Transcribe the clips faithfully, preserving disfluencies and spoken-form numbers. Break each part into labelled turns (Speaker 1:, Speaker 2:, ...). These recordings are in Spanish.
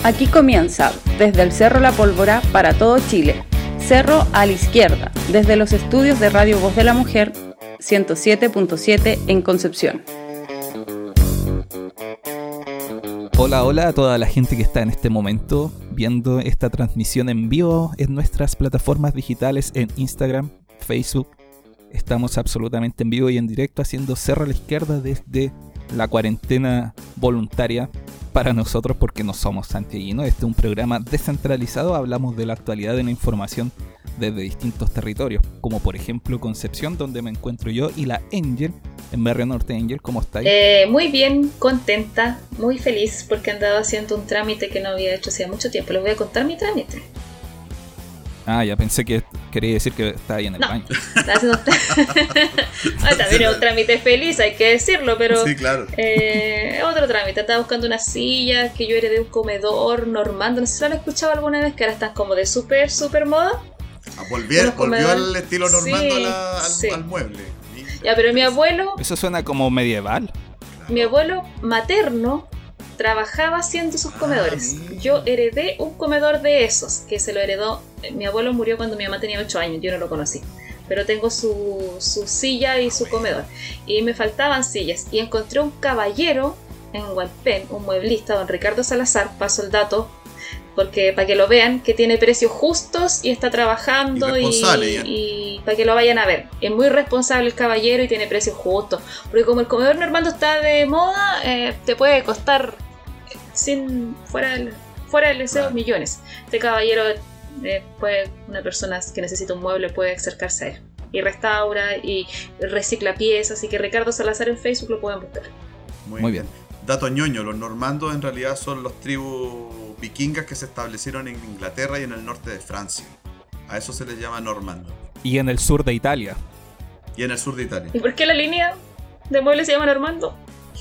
Speaker 1: Aquí comienza, desde el Cerro La Pólvora para todo Chile, Cerro a la Izquierda, desde los estudios de Radio Voz de la Mujer, ciento siete punto siete en Concepción.
Speaker 2: Hola, hola a toda la gente que está en este momento viendo esta transmisión en vivo en nuestras plataformas digitales en Instagram, Facebook. Estamos absolutamente en vivo y en directo haciendo Cerro a la Izquierda desde la cuarentena voluntaria para nosotros porque no somos santiaguinos. Este es un programa descentralizado, hablamos de la actualidad de la información desde distintos territorios, como por ejemplo Concepción, donde me encuentro yo, y la Angel, en Barrio Norte. Angel, ¿cómo estáis?
Speaker 3: Eh, muy bien, contenta, muy feliz porque andaba haciendo un trámite que no había hecho hacía mucho tiempo. Les voy a contar mi trámite.
Speaker 2: Ah, ya pensé que quería decir que estaba ahí en el
Speaker 3: no,
Speaker 2: baño.
Speaker 3: Está haciendo ah, también es un trámite feliz, hay que decirlo, pero
Speaker 4: sí, claro.
Speaker 3: eh, otro trámite. Estaba buscando una silla que yo heredé de un comedor normando. No sé si lo han escuchado alguna vez, que ahora están como de súper, súper moda.
Speaker 4: Ah, volvió, volvió al estilo normando
Speaker 3: sí,
Speaker 4: a la, al,
Speaker 3: sí.
Speaker 4: al mueble.
Speaker 3: Ya, pero mi abuelo...
Speaker 2: Eso suena como medieval.
Speaker 3: Mi abuelo materno trabajaba haciendo sus comedores.
Speaker 4: Ah,
Speaker 3: yo heredé un comedor de esos, que se lo heredó. Mi abuelo murió cuando mi mamá tenía ocho años, yo no lo conocí. Pero tengo su, su silla y su comedor. Y me faltaban sillas. Y encontré un caballero en Hualpén, un mueblista, don Ricardo Salazar, paso el dato, porque para que lo vean, que tiene precios justos y está trabajando y, y, y para que lo vayan a ver. Es muy responsable el caballero y tiene precios justos. Porque como el comedor Normando está de moda, eh, te puede costar sin fuera del, fuera del deseo millones. Este caballero, eh, puede, una persona que necesita un mueble puede acercarse a él. Y restaura y recicla piezas. Así que Ricardo Salazar en Facebook lo pueden buscar.
Speaker 4: Muy,
Speaker 2: muy
Speaker 4: bien.
Speaker 2: bien.
Speaker 4: Dato ñoño, los normandos en realidad son los tribus vikingas que se establecieron en Inglaterra y en el norte de Francia. A eso se les llama normando.
Speaker 2: Y en el sur de Italia.
Speaker 4: Y en el sur de Italia.
Speaker 3: ¿Y por qué la línea de muebles se llama Normando?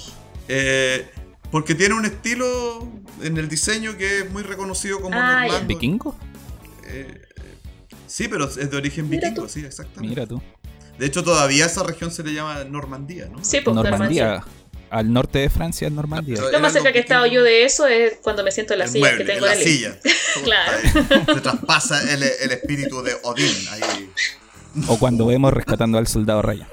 Speaker 4: Eh, porque tiene un estilo en el diseño que es muy reconocido como
Speaker 3: ah,
Speaker 4: normando.
Speaker 2: ¿Vikingo?
Speaker 4: Eh, sí, pero es de origen
Speaker 3: Mira
Speaker 4: vikingo,
Speaker 3: tú.
Speaker 4: sí, exactamente.
Speaker 2: Mira tú.
Speaker 4: De hecho, todavía esa región se le llama Normandía, ¿no?
Speaker 3: Sí, pues
Speaker 2: Normandía.
Speaker 3: Normandía.
Speaker 2: Al norte de Francia es Normandía.
Speaker 3: Lo más cerca que he estado yo de eso es cuando me siento en la
Speaker 4: el
Speaker 3: silla
Speaker 4: mueble,
Speaker 3: que tengo
Speaker 4: en
Speaker 3: en
Speaker 4: la
Speaker 3: el
Speaker 4: silla.
Speaker 3: Claro.
Speaker 4: Ahí, se traspasa el, el espíritu de Odín. Ahí.
Speaker 2: O cuando vemos Rescatando al Soldado Ryan.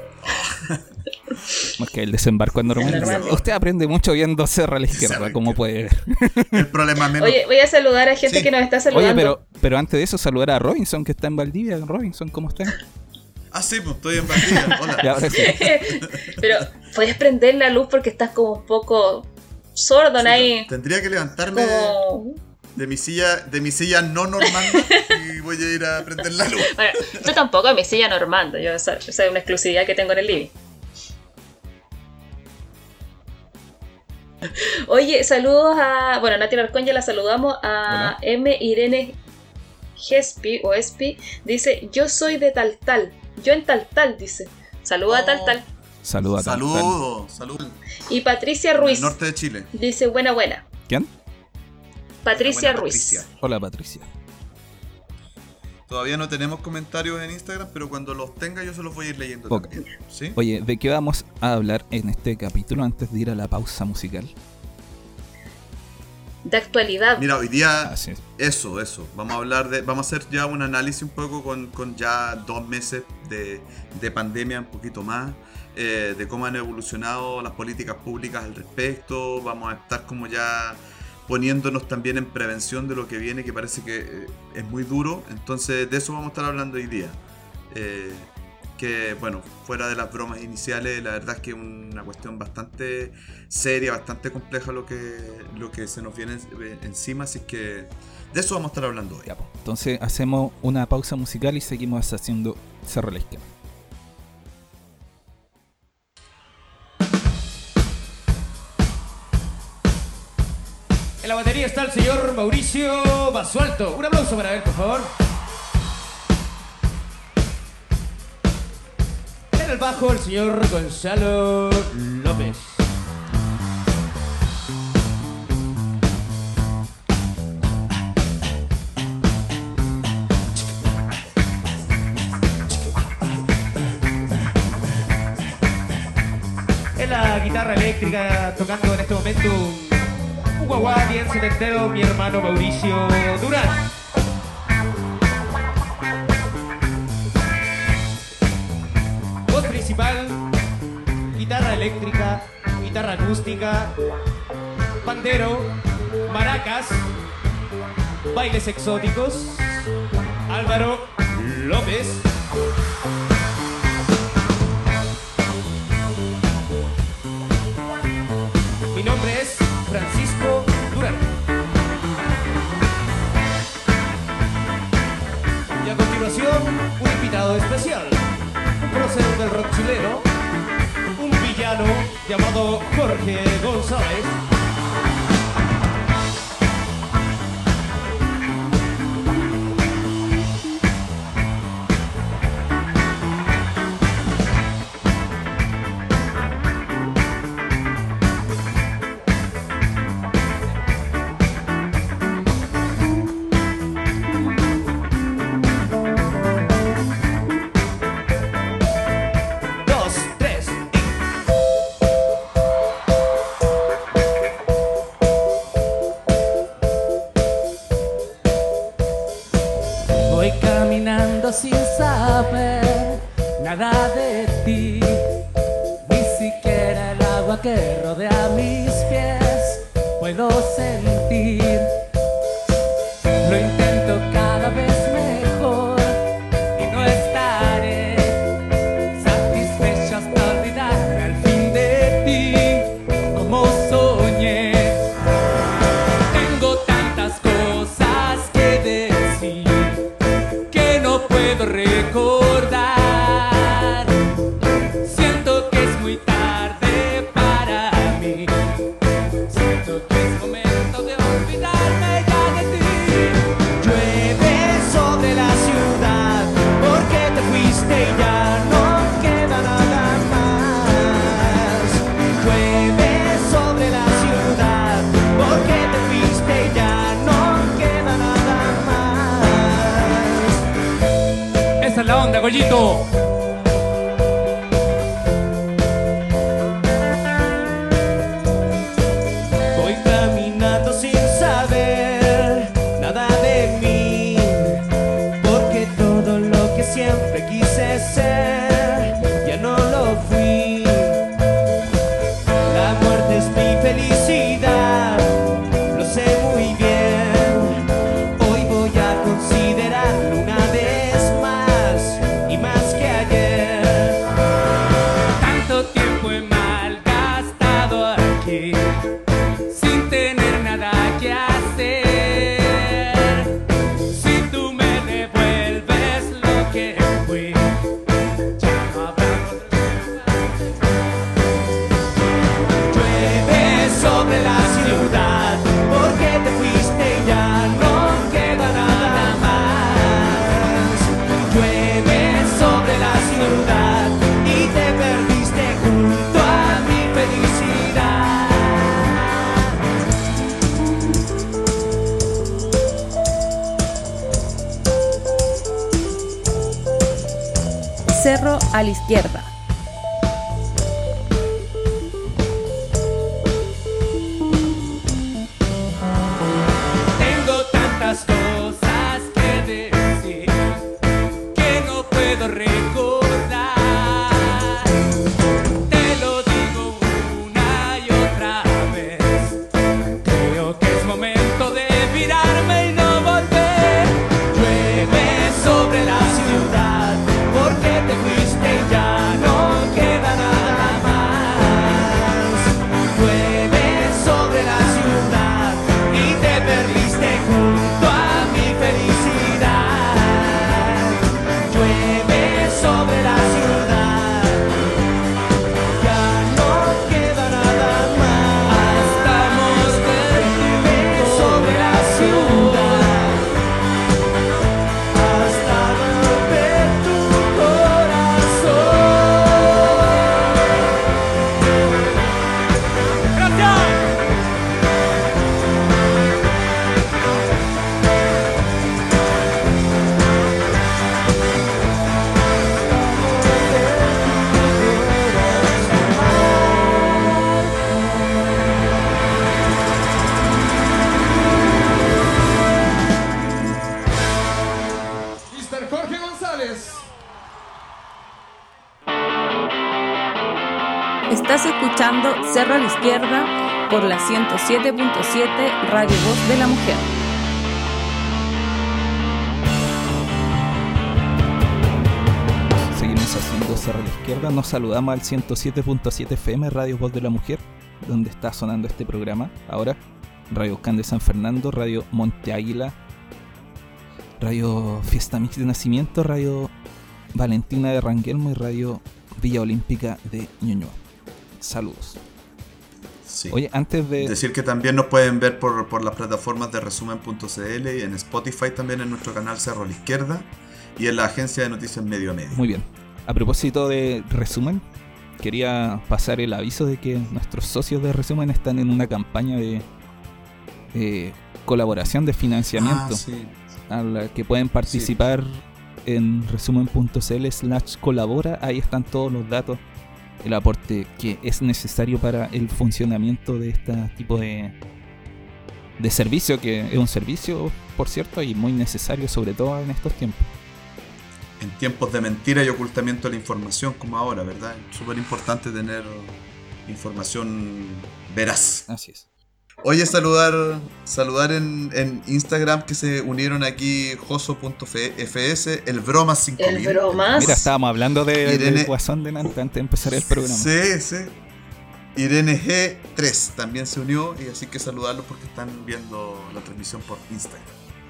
Speaker 2: Porque el desembarco en Normandía.
Speaker 3: Normandía.
Speaker 2: Usted aprende mucho viendo Cerro a la Izquierda,
Speaker 4: Cerro
Speaker 2: como puede ver.
Speaker 4: El problema menos.
Speaker 3: Oye, voy a saludar a gente
Speaker 4: Sí.
Speaker 3: que nos está saludando.
Speaker 2: Oye, pero, pero antes de eso, saludar a Robinson, que está en Valdivia. Robinson, ¿cómo está?
Speaker 4: Ah, sí, pues estoy en Valdivia. Hola.
Speaker 2: Ya, ahora sí.
Speaker 3: Pero, ¿puedes prender la luz porque estás como un poco sordo
Speaker 4: Sí,
Speaker 3: ahí?
Speaker 4: Tendría que levantarme
Speaker 3: Como...
Speaker 4: de mi silla, de mi silla no normanda y voy a ir a prender la luz.
Speaker 3: Bueno, yo tampoco en mi silla normando. Yo, esa, esa es una exclusividad que tengo en el living. Oye, saludos a... Bueno, Nati Larcón ya la saludamos. A
Speaker 2: Hola.
Speaker 3: M. Irene Gespi o Espi. Dice, yo soy de tal tal. Yo en tal tal, dice. Saluda a
Speaker 4: Oh.
Speaker 3: tal tal.
Speaker 2: Saluda a
Speaker 4: Saludos, saludos.
Speaker 3: Y Patricia Ruiz
Speaker 4: Norte de Chile.
Speaker 3: dice, buena, buena.
Speaker 2: ¿Quién?
Speaker 3: Patricia
Speaker 4: Buena
Speaker 3: Ruiz.
Speaker 4: Patricia.
Speaker 2: Hola, Patricia.
Speaker 4: Todavía no tenemos comentarios en Instagram, pero cuando los tenga yo se los voy a ir leyendo
Speaker 2: Ok.
Speaker 4: también. ¿Sí?
Speaker 2: Oye, ¿de qué vamos a hablar en este capítulo antes de ir a la pausa musical?
Speaker 3: De actualidad.
Speaker 4: Mira, hoy día
Speaker 2: Así es.
Speaker 4: eso, eso. Vamos a hablar de, vamos a hacer ya un análisis un poco con, con ya dos meses de, de pandemia, un poquito más, eh, de cómo han evolucionado las políticas públicas al respecto. Vamos a estar como ya poniéndonos también en prevención de lo que viene, que parece que eh, es muy duro. Entonces de eso vamos a estar hablando hoy día. Eh, que bueno, fuera de las bromas iniciales, la verdad es que es una cuestión bastante seria, bastante compleja lo que, lo que se nos viene en- encima, así que de eso vamos a estar hablando hoy.
Speaker 2: Ya, pues. Entonces hacemos una pausa musical y seguimos haciendo Cerro a la Izquierda.
Speaker 5: En la batería está el señor Mauricio Basualto. Un aplauso para él, por favor. En el bajo, el señor Gonzalo López. En la guitarra eléctrica, tocando en este momento un Un guaguá bien setentero, mi hermano Mauricio Durán. Voz principal, guitarra eléctrica, guitarra acústica, pandero, maracas, bailes exóticos, Álvaro López. Mi nombre es Francisco Durán. Y a continuación, un invitado especial, un prócer del rock chileno, un villano llamado Jorge González.
Speaker 6: Sin saber nada de ti, ni siquiera el agua que rodea mis pies puedo sentir. Lo intento cada vez mejor y no estaré satisfecho hasta olvidarme al fin de ti, como soñé. Tengo tantas cosas que decir que no puedo recordar. Siento que es muy tarde para mí. Siento que es momento de olvidarme ya de ti.
Speaker 7: Llueve sobre la ciudad porque te fuiste y ya no queda nada más. Llueve sobre la ciudad porque te fuiste y ya no queda nada más.
Speaker 5: Esa es la onda, Goyito.
Speaker 7: Voy caminando sin saber nada de mí, porque todo lo que siempre quise ser ya no lo fui. La muerte es mi felicidad, lo sé muy bien. Hoy voy a considerarlo una vez más y más que ayer.
Speaker 6: Tanto tiempo he malgastado aquí sin tener nada que hacer. Si tú me devuelves lo que fui, ya no habrá
Speaker 7: Llueve sobre la ciudad porque te fuiste y ya no queda nada más. Llueve sobre la ciudad y te perdiste junto a mi felicidad.
Speaker 1: Cerro a la izquierda.
Speaker 6: Tengo tantas cosas que decir que no puedo recordar. Te lo digo una y otra vez. Creo que es momento de virarme y no volver.
Speaker 7: Llueve sobre la ciudad porque te fuiste y ya no
Speaker 1: Estás escuchando Cerro a la Izquierda por la ciento siete punto siete Radio Voz de la Mujer.
Speaker 2: Seguimos haciendo Cerro a la Izquierda. Nos saludamos al ciento siete punto siete F M Radio Voz de la Mujer, donde está sonando este programa ahora. Radio Can de San Fernando, Radio Monte Águila, Radio Fiesta Mix de Nacimiento, Radio Valentina de Ranguelmo y Radio Villa Olímpica de Ñuñoa. Saludos.
Speaker 4: Sí.
Speaker 2: Oye, antes de...
Speaker 4: Decir que también nos pueden ver por, por las plataformas de resumen punto c l y en Spotify también en nuestro canal Cerro a la Izquierda y en la agencia de noticias Medio a Medio.
Speaker 2: Muy bien. A propósito de resumen, quería pasar el aviso de que nuestros socios de resumen están en una campaña de eh, colaboración de financiamiento
Speaker 4: Ah, sí.
Speaker 2: a la que pueden participar sí. en resumen punto c l slash colabora. Ahí están todos los datos, el aporte que es necesario para el funcionamiento de este tipo de, de servicio, que es un servicio, por cierto, y muy necesario, sobre todo en estos tiempos.
Speaker 4: En tiempos de mentira y ocultamiento de la información como ahora, ¿verdad? Es súper importante tener información veraz.
Speaker 2: Así es.
Speaker 4: Oye, saludar saludar en, en Instagram que se unieron aquí joso punto f s, el Bromas cinco mil.
Speaker 3: El Bromas.
Speaker 2: Mira, estábamos hablando de,
Speaker 4: Irene...
Speaker 2: del Guasón de Nanta antes de empezar el programa.
Speaker 4: Sí, sí. Irene G tres también se unió, y así que saludarlos porque están viendo la transmisión por Instagram.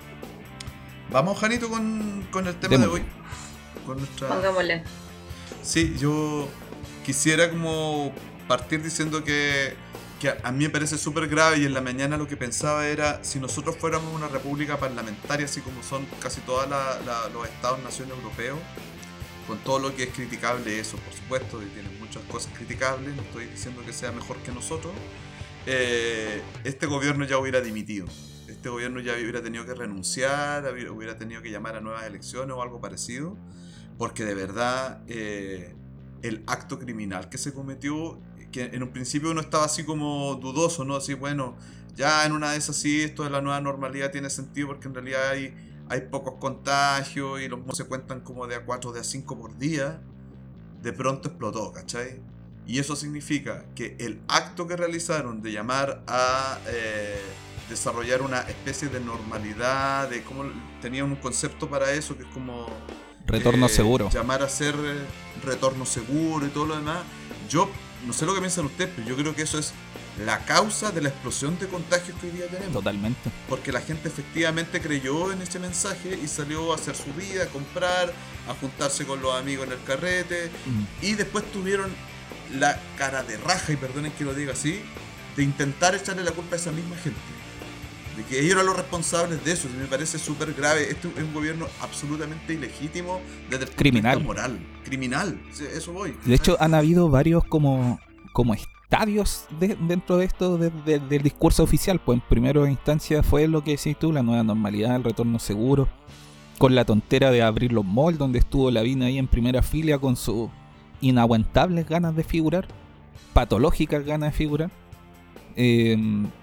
Speaker 4: Vamos, Janito, con, con el tema
Speaker 2: Démosle.
Speaker 4: de hoy. Con nuestra...
Speaker 3: Pongámosle.
Speaker 4: Sí, yo quisiera como partir diciendo que, que a mí me parece súper grave, y en la mañana lo que pensaba era, si nosotros fuéramos una república parlamentaria, así como son casi todos los estados-nación europeos, con todo lo que es criticable eso, por supuesto, y tienen muchas cosas criticables, no estoy diciendo que sea mejor que nosotros, eh, este gobierno ya hubiera dimitido. Este gobierno ya hubiera tenido que renunciar, hubiera tenido que llamar a nuevas elecciones o algo parecido, porque de verdad eh, el acto criminal que se cometió, que en un principio uno estaba así como dudoso, ¿no? Así, bueno, ya en una de esas sí, esto de la nueva normalidad tiene sentido, porque en realidad hay, hay pocos contagios y los muertos se cuentan como de a cuatro, de a cinco por día. De pronto explotó, ¿cachai? Y eso significa que el acto que realizaron de llamar a eh, desarrollar una especie de normalidad, de cómo tenían un concepto para eso, que es como...
Speaker 2: Retorno
Speaker 4: eh,
Speaker 2: seguro.
Speaker 4: Llamar a hacer eh, retorno seguro y todo lo demás. Yo no sé lo que piensan ustedes, pero yo creo que eso es la causa de la explosión de contagios que hoy día tenemos.
Speaker 2: Totalmente.
Speaker 4: Porque la gente efectivamente creyó en ese mensaje y salió a hacer su vida, a comprar, a juntarse con los amigos en el carrete,
Speaker 2: Mm.
Speaker 4: y después tuvieron la cara de raja, y perdonen que lo diga así, de intentar echarle la culpa a esa misma gente, de que ellos eran los responsables de eso. Y me parece súper grave. Este es un gobierno absolutamente ilegítimo desde el punto
Speaker 2: Criminal.
Speaker 4: de vista moral. Criminal, eso voy.
Speaker 2: De hecho, han habido varios como, como estadios de, dentro de esto de, de, del discurso oficial. Pues en primera instancia fue lo que decís tú, la nueva normalidad, el retorno seguro, con la tontera de abrir los malls, donde estuvo Lavín ahí en primera fila con sus inaguantables ganas de figurar, patológicas ganas de figurar. Eh,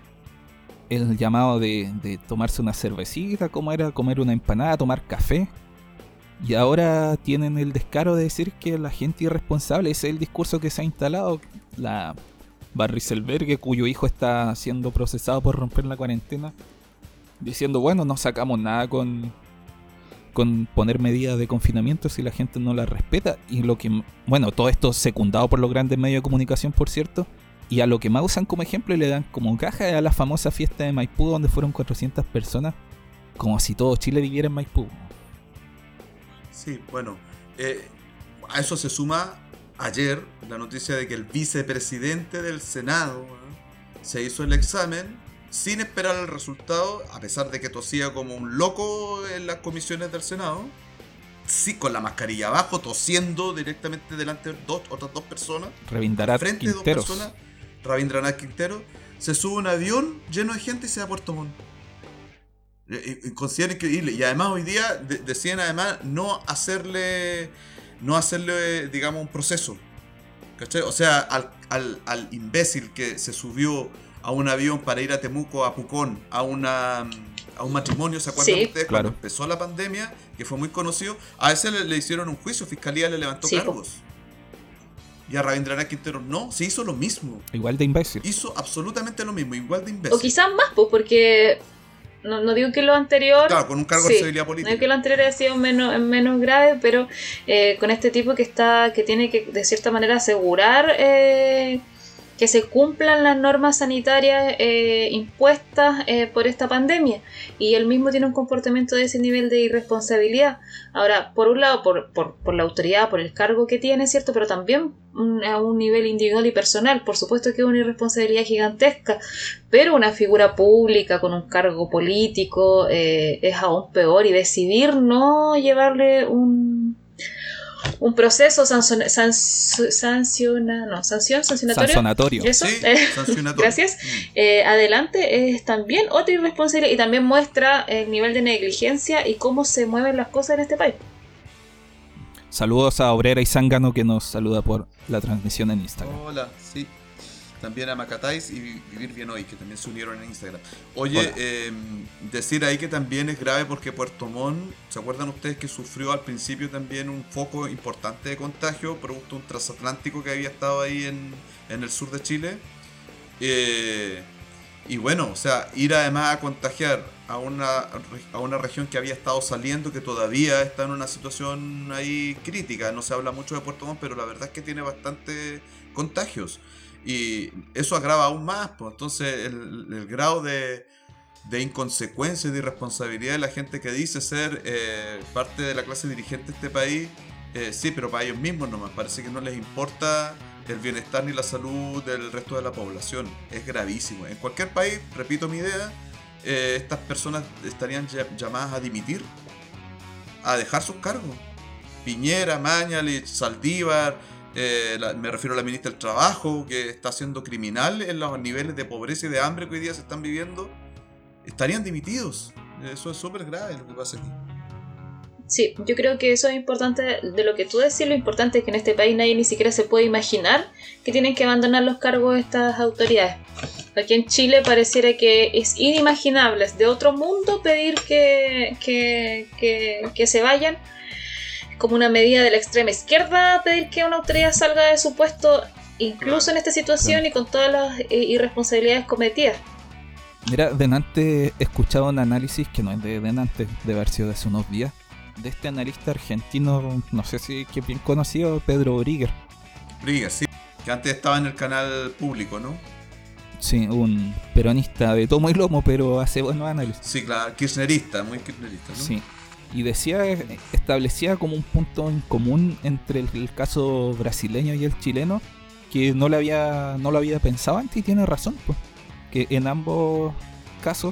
Speaker 2: el llamado de, de tomarse una cervecita, como era comer una empanada, tomar café. Y ahora tienen el descaro de decir que la gente irresponsable, ese es el discurso que se ha instalado. La Barriselbergue, cuyo hijo está siendo procesado por romper la cuarentena, diciendo, bueno, no sacamos nada con, con poner medidas de confinamiento si la gente no las respeta. Y lo que, bueno, todo esto secundado por los grandes medios de comunicación, por cierto. Y a lo que más usan como ejemplo y le dan como caja a la famosa fiesta de Maipú, donde fueron cuatrocientas personas, como si todo Chile viviera en Maipú.
Speaker 4: Sí, bueno, eh, a eso se suma ayer la noticia de que el vicepresidente del Senado, ¿eh? se hizo el examen sin esperar el resultado, a pesar de que tosía como un loco en las comisiones del Senado, sí, con la mascarilla abajo, tosiendo directamente delante de dos, otras dos personas,
Speaker 2: Rabindranath
Speaker 4: frente de dos
Speaker 2: Quinteros.
Speaker 4: personas. Rabindranath Quintero se sube a un avión lleno de gente y se va a Puerto Montt. Considero increíble. Y además hoy día de, decían además no hacerle no hacerle digamos un proceso, ¿cachai? O sea, al, al, al imbécil que se subió a un avión para ir a Temuco, a Pucón, a una a un matrimonio, ¿se acuerdan
Speaker 3: Sí,
Speaker 4: ustedes?
Speaker 2: claro.
Speaker 4: Cuando empezó la pandemia, que fue muy conocido, a ese le, le hicieron un juicio, Fiscalía le levantó
Speaker 3: Sí,
Speaker 4: cargos. Y a Rabindranath Quintero no, se hizo lo mismo.
Speaker 2: Igual de imbécil.
Speaker 4: Hizo absolutamente lo mismo, igual de imbécil.
Speaker 3: O quizás más, pues, porque no, no digo que lo anterior...
Speaker 4: Claro, con un cargo
Speaker 3: sí,
Speaker 4: de estabilidad
Speaker 3: no
Speaker 4: política.
Speaker 3: digo que lo anterior haya sido menos, menos grave, pero eh, con este tipo que está que tiene que, de cierta manera, asegurar eh, que se cumplan las normas sanitarias eh, impuestas eh, por esta pandemia. Y él mismo tiene un comportamiento de ese nivel de irresponsabilidad. Ahora, por un lado, por, por, por la autoridad, por el cargo que tiene, ¿cierto? Pero también un, a un nivel individual y personal. Por supuesto que es una irresponsabilidad gigantesca, pero una figura pública con un cargo político eh, es aún peor. Y decidir no llevarle un... un proceso sanción, sanciona, no, sanción, sancionatorio.
Speaker 2: Sancionatorio.
Speaker 3: Eso,
Speaker 4: Sí,
Speaker 3: eh,
Speaker 4: sancionatorio.
Speaker 3: gracias. Eh, adelante es también otra irresponsabilidad y también muestra el nivel de negligencia y cómo se mueven las cosas en este país.
Speaker 2: Saludos a Obrera y Zángano que nos saluda por la transmisión en Instagram.
Speaker 4: Hola, sí. También a Macatáis y Vivir Bien Hoy, que también se unieron en Instagram. Oye, eh, decir ahí que también es grave porque Puerto Montt, ¿se acuerdan ustedes que sufrió al principio también un foco importante de contagio producto de un transatlántico que había estado ahí en, en el sur de Chile? Eh, y bueno, o sea, ir además a contagiar a una, a una región que había estado saliendo, que todavía está en una situación ahí crítica. No se habla mucho de Puerto Montt, pero la verdad es que tiene bastantes contagios. Y eso agrava aún más, pues. Entonces el, el grado de, de inconsecuencia y de irresponsabilidad de la gente que dice ser eh, parte de la clase dirigente de este país, eh, sí, pero para ellos mismos nomás, parece que no les importa el bienestar ni la salud del resto de la población. Es gravísimo. En cualquier país, repito mi idea, eh, estas personas estarían llamadas a dimitir, a dejar sus cargos. Piñera, Mañalich, Saldívar, Eh, la, me refiero a la ministra del Trabajo, que está siendo criminal en los niveles de pobreza y de hambre que hoy día se están viviendo, estarían dimitidos. Eso es súper grave lo que pasa aquí.
Speaker 3: Sí, yo creo que eso es importante. De lo que tú decís, lo importante es que en este país nadie ni siquiera se puede imaginar que tienen que abandonar los cargos de estas autoridades. Aquí en Chile pareciera que es inimaginable, es de otro mundo pedir que, que, que, que se vayan. Como una medida de la extrema izquierda pedir que una autoridad salga de su puesto, incluso en esta situación y con todas las eh, irresponsabilidades cometidas.
Speaker 2: Mira, delante he escuchado un análisis que no es de delante, debe haber sido de hace unos días, de este analista argentino, no sé si que bien conocido, Pedro Brigger.
Speaker 4: Brigger, sí, que antes estaba en el canal público, ¿no?
Speaker 2: Sí, un peronista de tomo y lomo, pero hace buenos análisis.
Speaker 4: Sí, claro, kirchnerista, muy kirchnerista, ¿no?
Speaker 2: Sí. Y decía, establecía como un punto en común entre el, el caso brasileño y el chileno, que no lo había, no lo había pensado antes, y tiene razón, pues. Que en ambos casos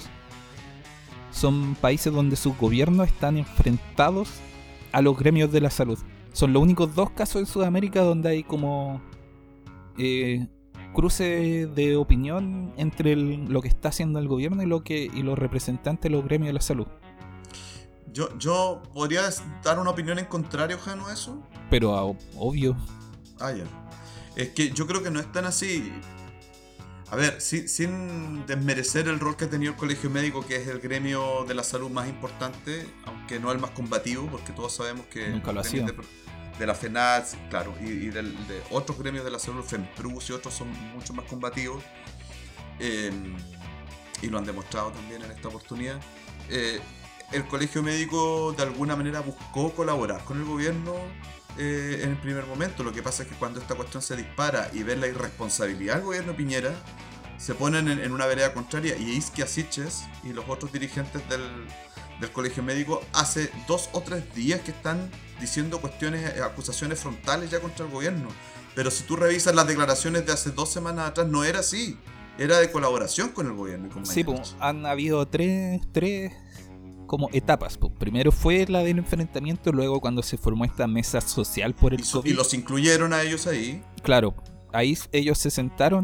Speaker 2: son países donde sus gobiernos están enfrentados a los gremios de la salud. Son los únicos dos casos en Sudamérica donde hay como eh, cruce de opinión entre el, lo que está haciendo el gobierno y lo que y los representantes de los gremios de la salud.
Speaker 4: Yo, yo podría dar una opinión en contrario, Jano, a eso.
Speaker 2: Pero ah, obvio.
Speaker 4: Ah, ya. Es que yo creo que no es tan así. A ver, sin, sin desmerecer el rol que ha tenido el colegio médico, que es el gremio de la salud más importante, aunque no el más combativo, porque todos sabemos que
Speaker 2: nunca lo ha sido.
Speaker 4: De, de la FENAT, claro, y, y del, de otros gremios de la salud, FEMPRUS y otros son mucho más combativos, eh, y lo han demostrado también en esta oportunidad. Eh, el colegio médico de alguna manera buscó colaborar con el gobierno eh, en el primer momento. Lo que pasa es que cuando esta cuestión se dispara y ven la irresponsabilidad del gobierno de Piñera, se ponen en, en una vereda contraria, y Isquia Siches y los otros dirigentes del, del colegio médico hace dos o tres días que están diciendo cuestiones, acusaciones frontales ya contra el gobierno. Pero si tú revisas las declaraciones de hace dos semanas atrás, no era así, era de colaboración con el gobierno y con
Speaker 2: sí, pues, han habido tres, tres como etapas. Pues. Primero fue la del enfrentamiento, luego cuando se formó esta mesa social por el
Speaker 4: y,
Speaker 2: COVID.
Speaker 4: Y los incluyeron a ellos ahí.
Speaker 2: Claro, ahí ellos se sentaron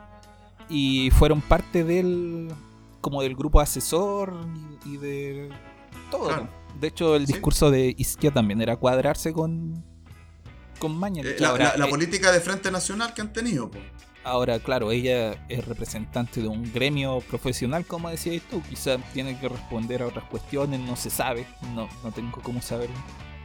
Speaker 2: y fueron parte del como del grupo asesor y, y de todo. Claro. De hecho, el discurso ¿Sí? de Isquia también era cuadrarse con con Mañalich.
Speaker 4: Eh, la,
Speaker 2: ahora,
Speaker 4: la, la
Speaker 2: eh,
Speaker 4: política de Frente Nacional que han tenido, pues.
Speaker 2: Ahora, claro, ella es representante de un gremio profesional, como decías tú, quizás tiene que responder a otras cuestiones, no se sabe, no, no tengo cómo saberlo.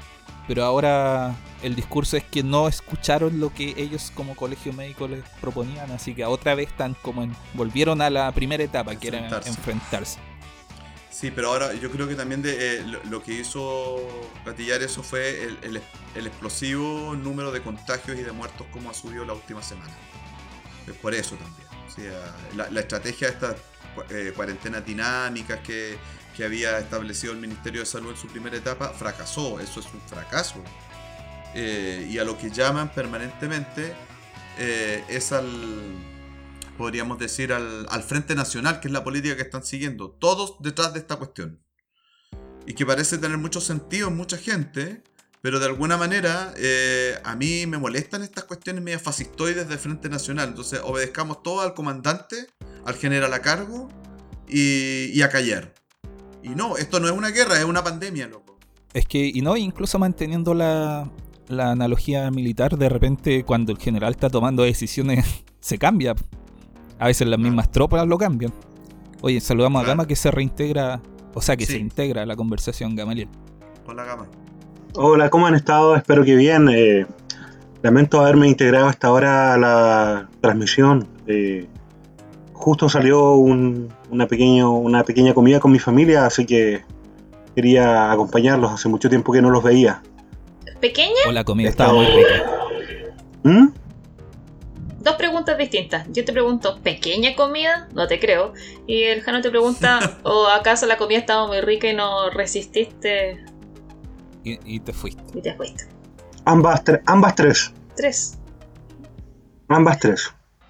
Speaker 2: Pero ahora el discurso es que no escucharon lo que ellos como colegio médico les proponían, así que otra vez están como en, volvieron a la primera etapa, que era
Speaker 4: Enfrentarse.
Speaker 2: enfrentarse.
Speaker 4: Sí, pero ahora yo creo que también de, eh, lo, lo que hizo gatillar eso fue el, el, el explosivo número de contagios y de muertos como ha subido la última semana. Es por eso también. O sea, la, la estrategia de estas eh, cuarentenas dinámicas que, que había establecido el Ministerio de Salud en su primera etapa fracasó. Eso es un fracaso. Eh, y a lo que llaman permanentemente eh, es al... podríamos decir, al, al Frente Nacional, que es la política que están siguiendo, todos detrás de esta cuestión. Y que parece tener mucho sentido en mucha gente, pero de alguna manera eh, a mí me molestan estas cuestiones medio fascistoides del Frente Nacional. Entonces obedezcamos todo al comandante, al general a cargo y, y a callar. Y no, esto no es una guerra, es una pandemia, loco.
Speaker 2: Es que, y no, incluso manteniendo la, la analogía militar, de repente cuando el general está tomando decisiones se cambia. A veces las mismas tropas lo cambian. Oye, saludamos
Speaker 4: Claro.
Speaker 2: a Gama, que se reintegra, o sea que
Speaker 4: Sí.
Speaker 2: se integra a la conversación, Gamaliel.
Speaker 4: Hola, Gama.
Speaker 8: Hola, ¿cómo han estado? Espero que bien. Eh, lamento haberme integrado hasta ahora a la transmisión. Eh, justo salió un, una, pequeño, una pequeña comida con mi familia, así que quería acompañarlos. Hace mucho tiempo que no los veía.
Speaker 3: ¿Pequeña?
Speaker 2: O la comida
Speaker 8: Está-
Speaker 2: estaba muy rica.
Speaker 8: ¿Mm?
Speaker 3: Dos preguntas distintas. Yo te pregunto, ¿pequeña comida? No te creo. Y el Jano te pregunta, ¿o acaso la comida estaba muy rica y no resististe
Speaker 2: Y, y te fuiste.
Speaker 3: y te fuiste?
Speaker 8: Ambas, tre- ambas tres.
Speaker 3: Tres.
Speaker 8: Ambas tres.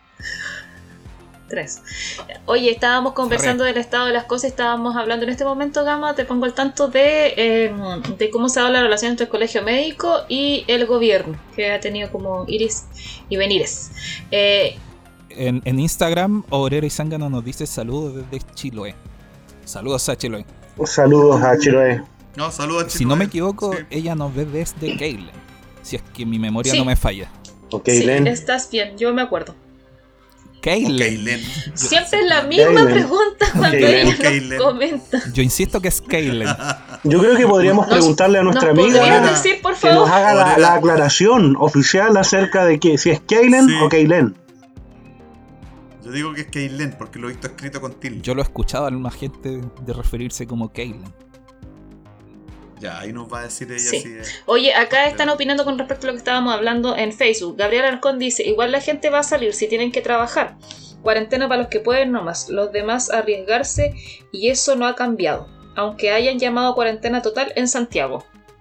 Speaker 3: Tres. Oye, estábamos conversando del estado de las cosas, estábamos hablando en este momento, Gama, te pongo al tanto de, eh, de cómo se ha dado la relación entre el colegio médico y el gobierno, que ha tenido como iris y venires. Eh,
Speaker 2: En, en Instagram, Obrera y Zángano nos dice saludos desde Chiloé. Saludos a Chiloé.
Speaker 8: Saludos a Chiloé.
Speaker 4: No, saludos a
Speaker 2: Si no me
Speaker 4: Chiloé.
Speaker 2: equivoco,
Speaker 4: Sí.
Speaker 2: ella nos ve desde Keilen. Si es que mi memoria
Speaker 3: Sí.
Speaker 2: no me falla.
Speaker 8: Ok,
Speaker 3: sí,
Speaker 8: Len.
Speaker 3: estás bien, yo me acuerdo.
Speaker 2: Keilen.
Speaker 4: Ok, Len.
Speaker 3: Siempre es la misma
Speaker 8: Keilen.
Speaker 3: pregunta cuando
Speaker 8: Keilen.
Speaker 3: ella
Speaker 4: Keilen.
Speaker 3: nos comenta.
Speaker 2: Yo insisto que es Keilen.
Speaker 8: Yo creo que podríamos
Speaker 3: Nos-
Speaker 8: preguntarle a nuestra
Speaker 3: ¿Nos
Speaker 8: amiga
Speaker 3: podrías
Speaker 4: Ahora,
Speaker 3: decir, por
Speaker 8: que nos
Speaker 3: favor?
Speaker 8: haga la,
Speaker 4: Ahora-
Speaker 8: la aclaración oficial acerca de que si es Keilen
Speaker 4: Sí.
Speaker 8: o Keilen.
Speaker 4: Yo digo que es Keilen porque lo he visto escrito con tilde.
Speaker 2: Yo lo he escuchado a alguna gente de referirse como Keilen.
Speaker 4: Ya, ahí nos va a decir ella
Speaker 3: Sí.
Speaker 4: si es-
Speaker 3: Oye, acá están opinando con respecto a lo que estábamos hablando en Facebook. Gabriel Arcón dice, igual la gente va a salir si tienen que trabajar. Cuarentena para los que pueden nomás, los demás arriesgarse y eso no ha cambiado, aunque hayan llamado a cuarentena total en Santiago.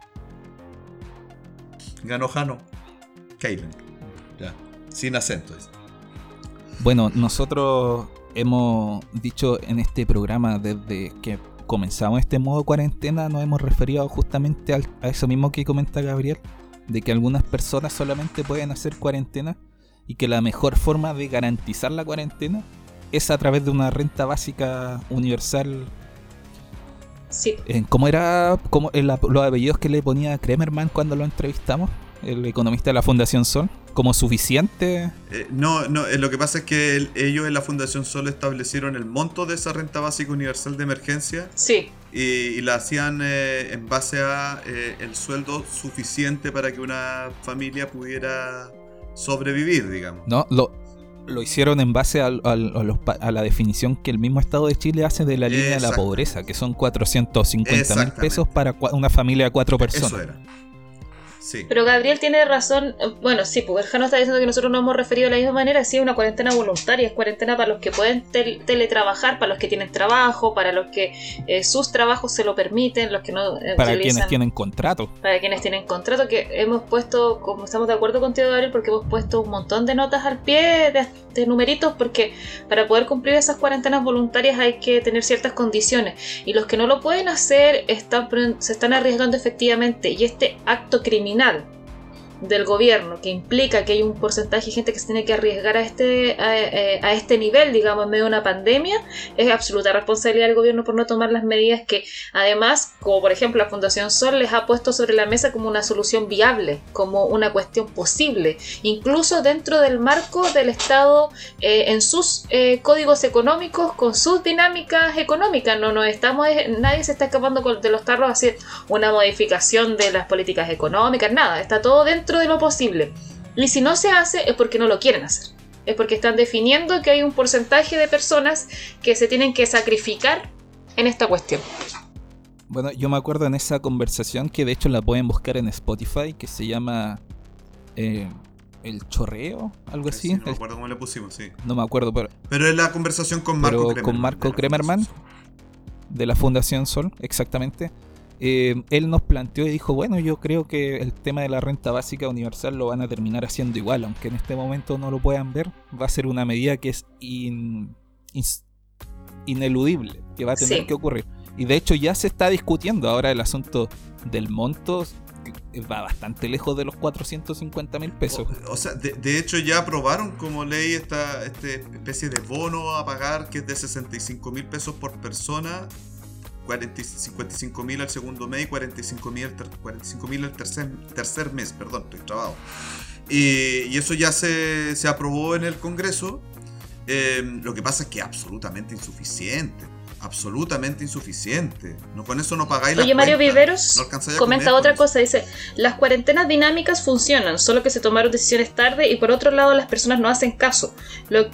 Speaker 4: ganó Jano. Keilen. Ya. Sin acento. dice.
Speaker 2: Bueno, nosotros hemos dicho en este programa desde que comenzamos este modo cuarentena, nos hemos referido justamente al- a eso mismo que comenta Gabriel, de que algunas personas solamente pueden hacer cuarentena y que la mejor forma de garantizar la cuarentena es a través de una renta básica universal.
Speaker 3: Sí,
Speaker 2: Eh, ¿Cómo era cómo, el ap- los apellidos que le ponía Kremerman cuando lo entrevistamos? El economista de la Fundación Sol. ¿Como suficiente?
Speaker 4: Eh, no, no, eh, lo que pasa es que el- ellos en la Fundación Sol establecieron el monto de esa renta básica universal de emergencia
Speaker 3: sí.
Speaker 4: y, y la hacían eh, en base a eh, el sueldo suficiente para que una familia pudiera sobrevivir, digamos.
Speaker 2: No, lo, lo hicieron en base al- al- a, los pa- a la definición que el mismo Estado de Chile hace de la línea de la
Speaker 4: Exactamente.
Speaker 2: pobreza, que son cuatrocientos cincuenta mil
Speaker 4: Exactamente.
Speaker 2: pesos para cua- una familia de cuatro personas.
Speaker 4: Eso era. Sí.
Speaker 3: Pero Gabriel tiene razón, eh, bueno, sí, porque el Jano está diciendo que nosotros nos hemos referido de la misma manera, sí, es una cuarentena voluntaria, es cuarentena para los que pueden tel- teletrabajar, para los que tienen trabajo, para los que eh, sus trabajos se lo permiten, los que no eh,
Speaker 2: Para
Speaker 3: utilizan-
Speaker 2: quienes tienen contrato.
Speaker 3: para quienes tienen contrato, que hemos puesto, como estamos de acuerdo contigo, Gabriel, porque hemos puesto un montón de notas al pie, de, de numeritos, porque para poder cumplir esas cuarentenas voluntarias hay que tener ciertas condiciones, y los que no lo pueden hacer están, se están arriesgando efectivamente, y este acto criminal del gobierno, que implica que hay un porcentaje de gente que se tiene que arriesgar a este, a, a este nivel, digamos, en medio de una pandemia, es absoluta responsabilidad del gobierno por no tomar las medidas que, además, como por ejemplo la Fundación Sol les ha puesto sobre la mesa como una solución viable, como una cuestión posible, incluso dentro del marco del Estado, eh, en sus eh, códigos económicos, con sus dinámicas económicas. No nos estamos, nadie se está escapando de los tarros así una modificación de las políticas económicas, nada, está todo dentro de lo posible. Y si no se hace es porque no lo quieren hacer, es porque están definiendo que hay un porcentaje de personas que se tienen que sacrificar en esta cuestión.
Speaker 2: Bueno, yo me acuerdo en esa conversación, que de hecho la pueden buscar en Spotify, que se llama eh, El Chorreo, algo así.
Speaker 4: Sí, no me acuerdo cómo le pusimos, sí.
Speaker 2: No me acuerdo, pero...
Speaker 4: Pero es la conversación con Marco
Speaker 2: pero
Speaker 4: Kremerman.
Speaker 2: Con Marco Kremerman, de la Fundación Sol, exactamente. Eh, él nos planteó y dijo, bueno, yo creo que el tema de la renta básica universal lo van a terminar haciendo igual, aunque en este momento no lo puedan ver, va a ser una medida que es in, in, ineludible, que va a tener sí. que ocurrir. Y de hecho ya se está discutiendo ahora el asunto del monto, va bastante lejos de los cuatrocientos cincuenta mil pesos.
Speaker 4: O, o sea, de, de hecho ya aprobaron como ley esta, esta especie de bono a pagar que es de sesenta y cinco mil pesos por persona, cuarenta, cincuenta y cinco mil al segundo mes y cuarenta y cinco mil al tercer, tercer mes, perdón, estoy trabado. Y, y eso ya se, se aprobó en el Congreso. Eh, lo que pasa es que es absolutamente insuficiente. Absolutamente insuficiente. No, con eso no pagáis la
Speaker 3: Oye, Mario
Speaker 4: cuenta.
Speaker 3: Viveros
Speaker 4: No
Speaker 3: comenta otra cosa, dice: las cuarentenas dinámicas funcionan, solo que se tomaron decisiones tarde y por otro lado las personas no hacen caso. Lo,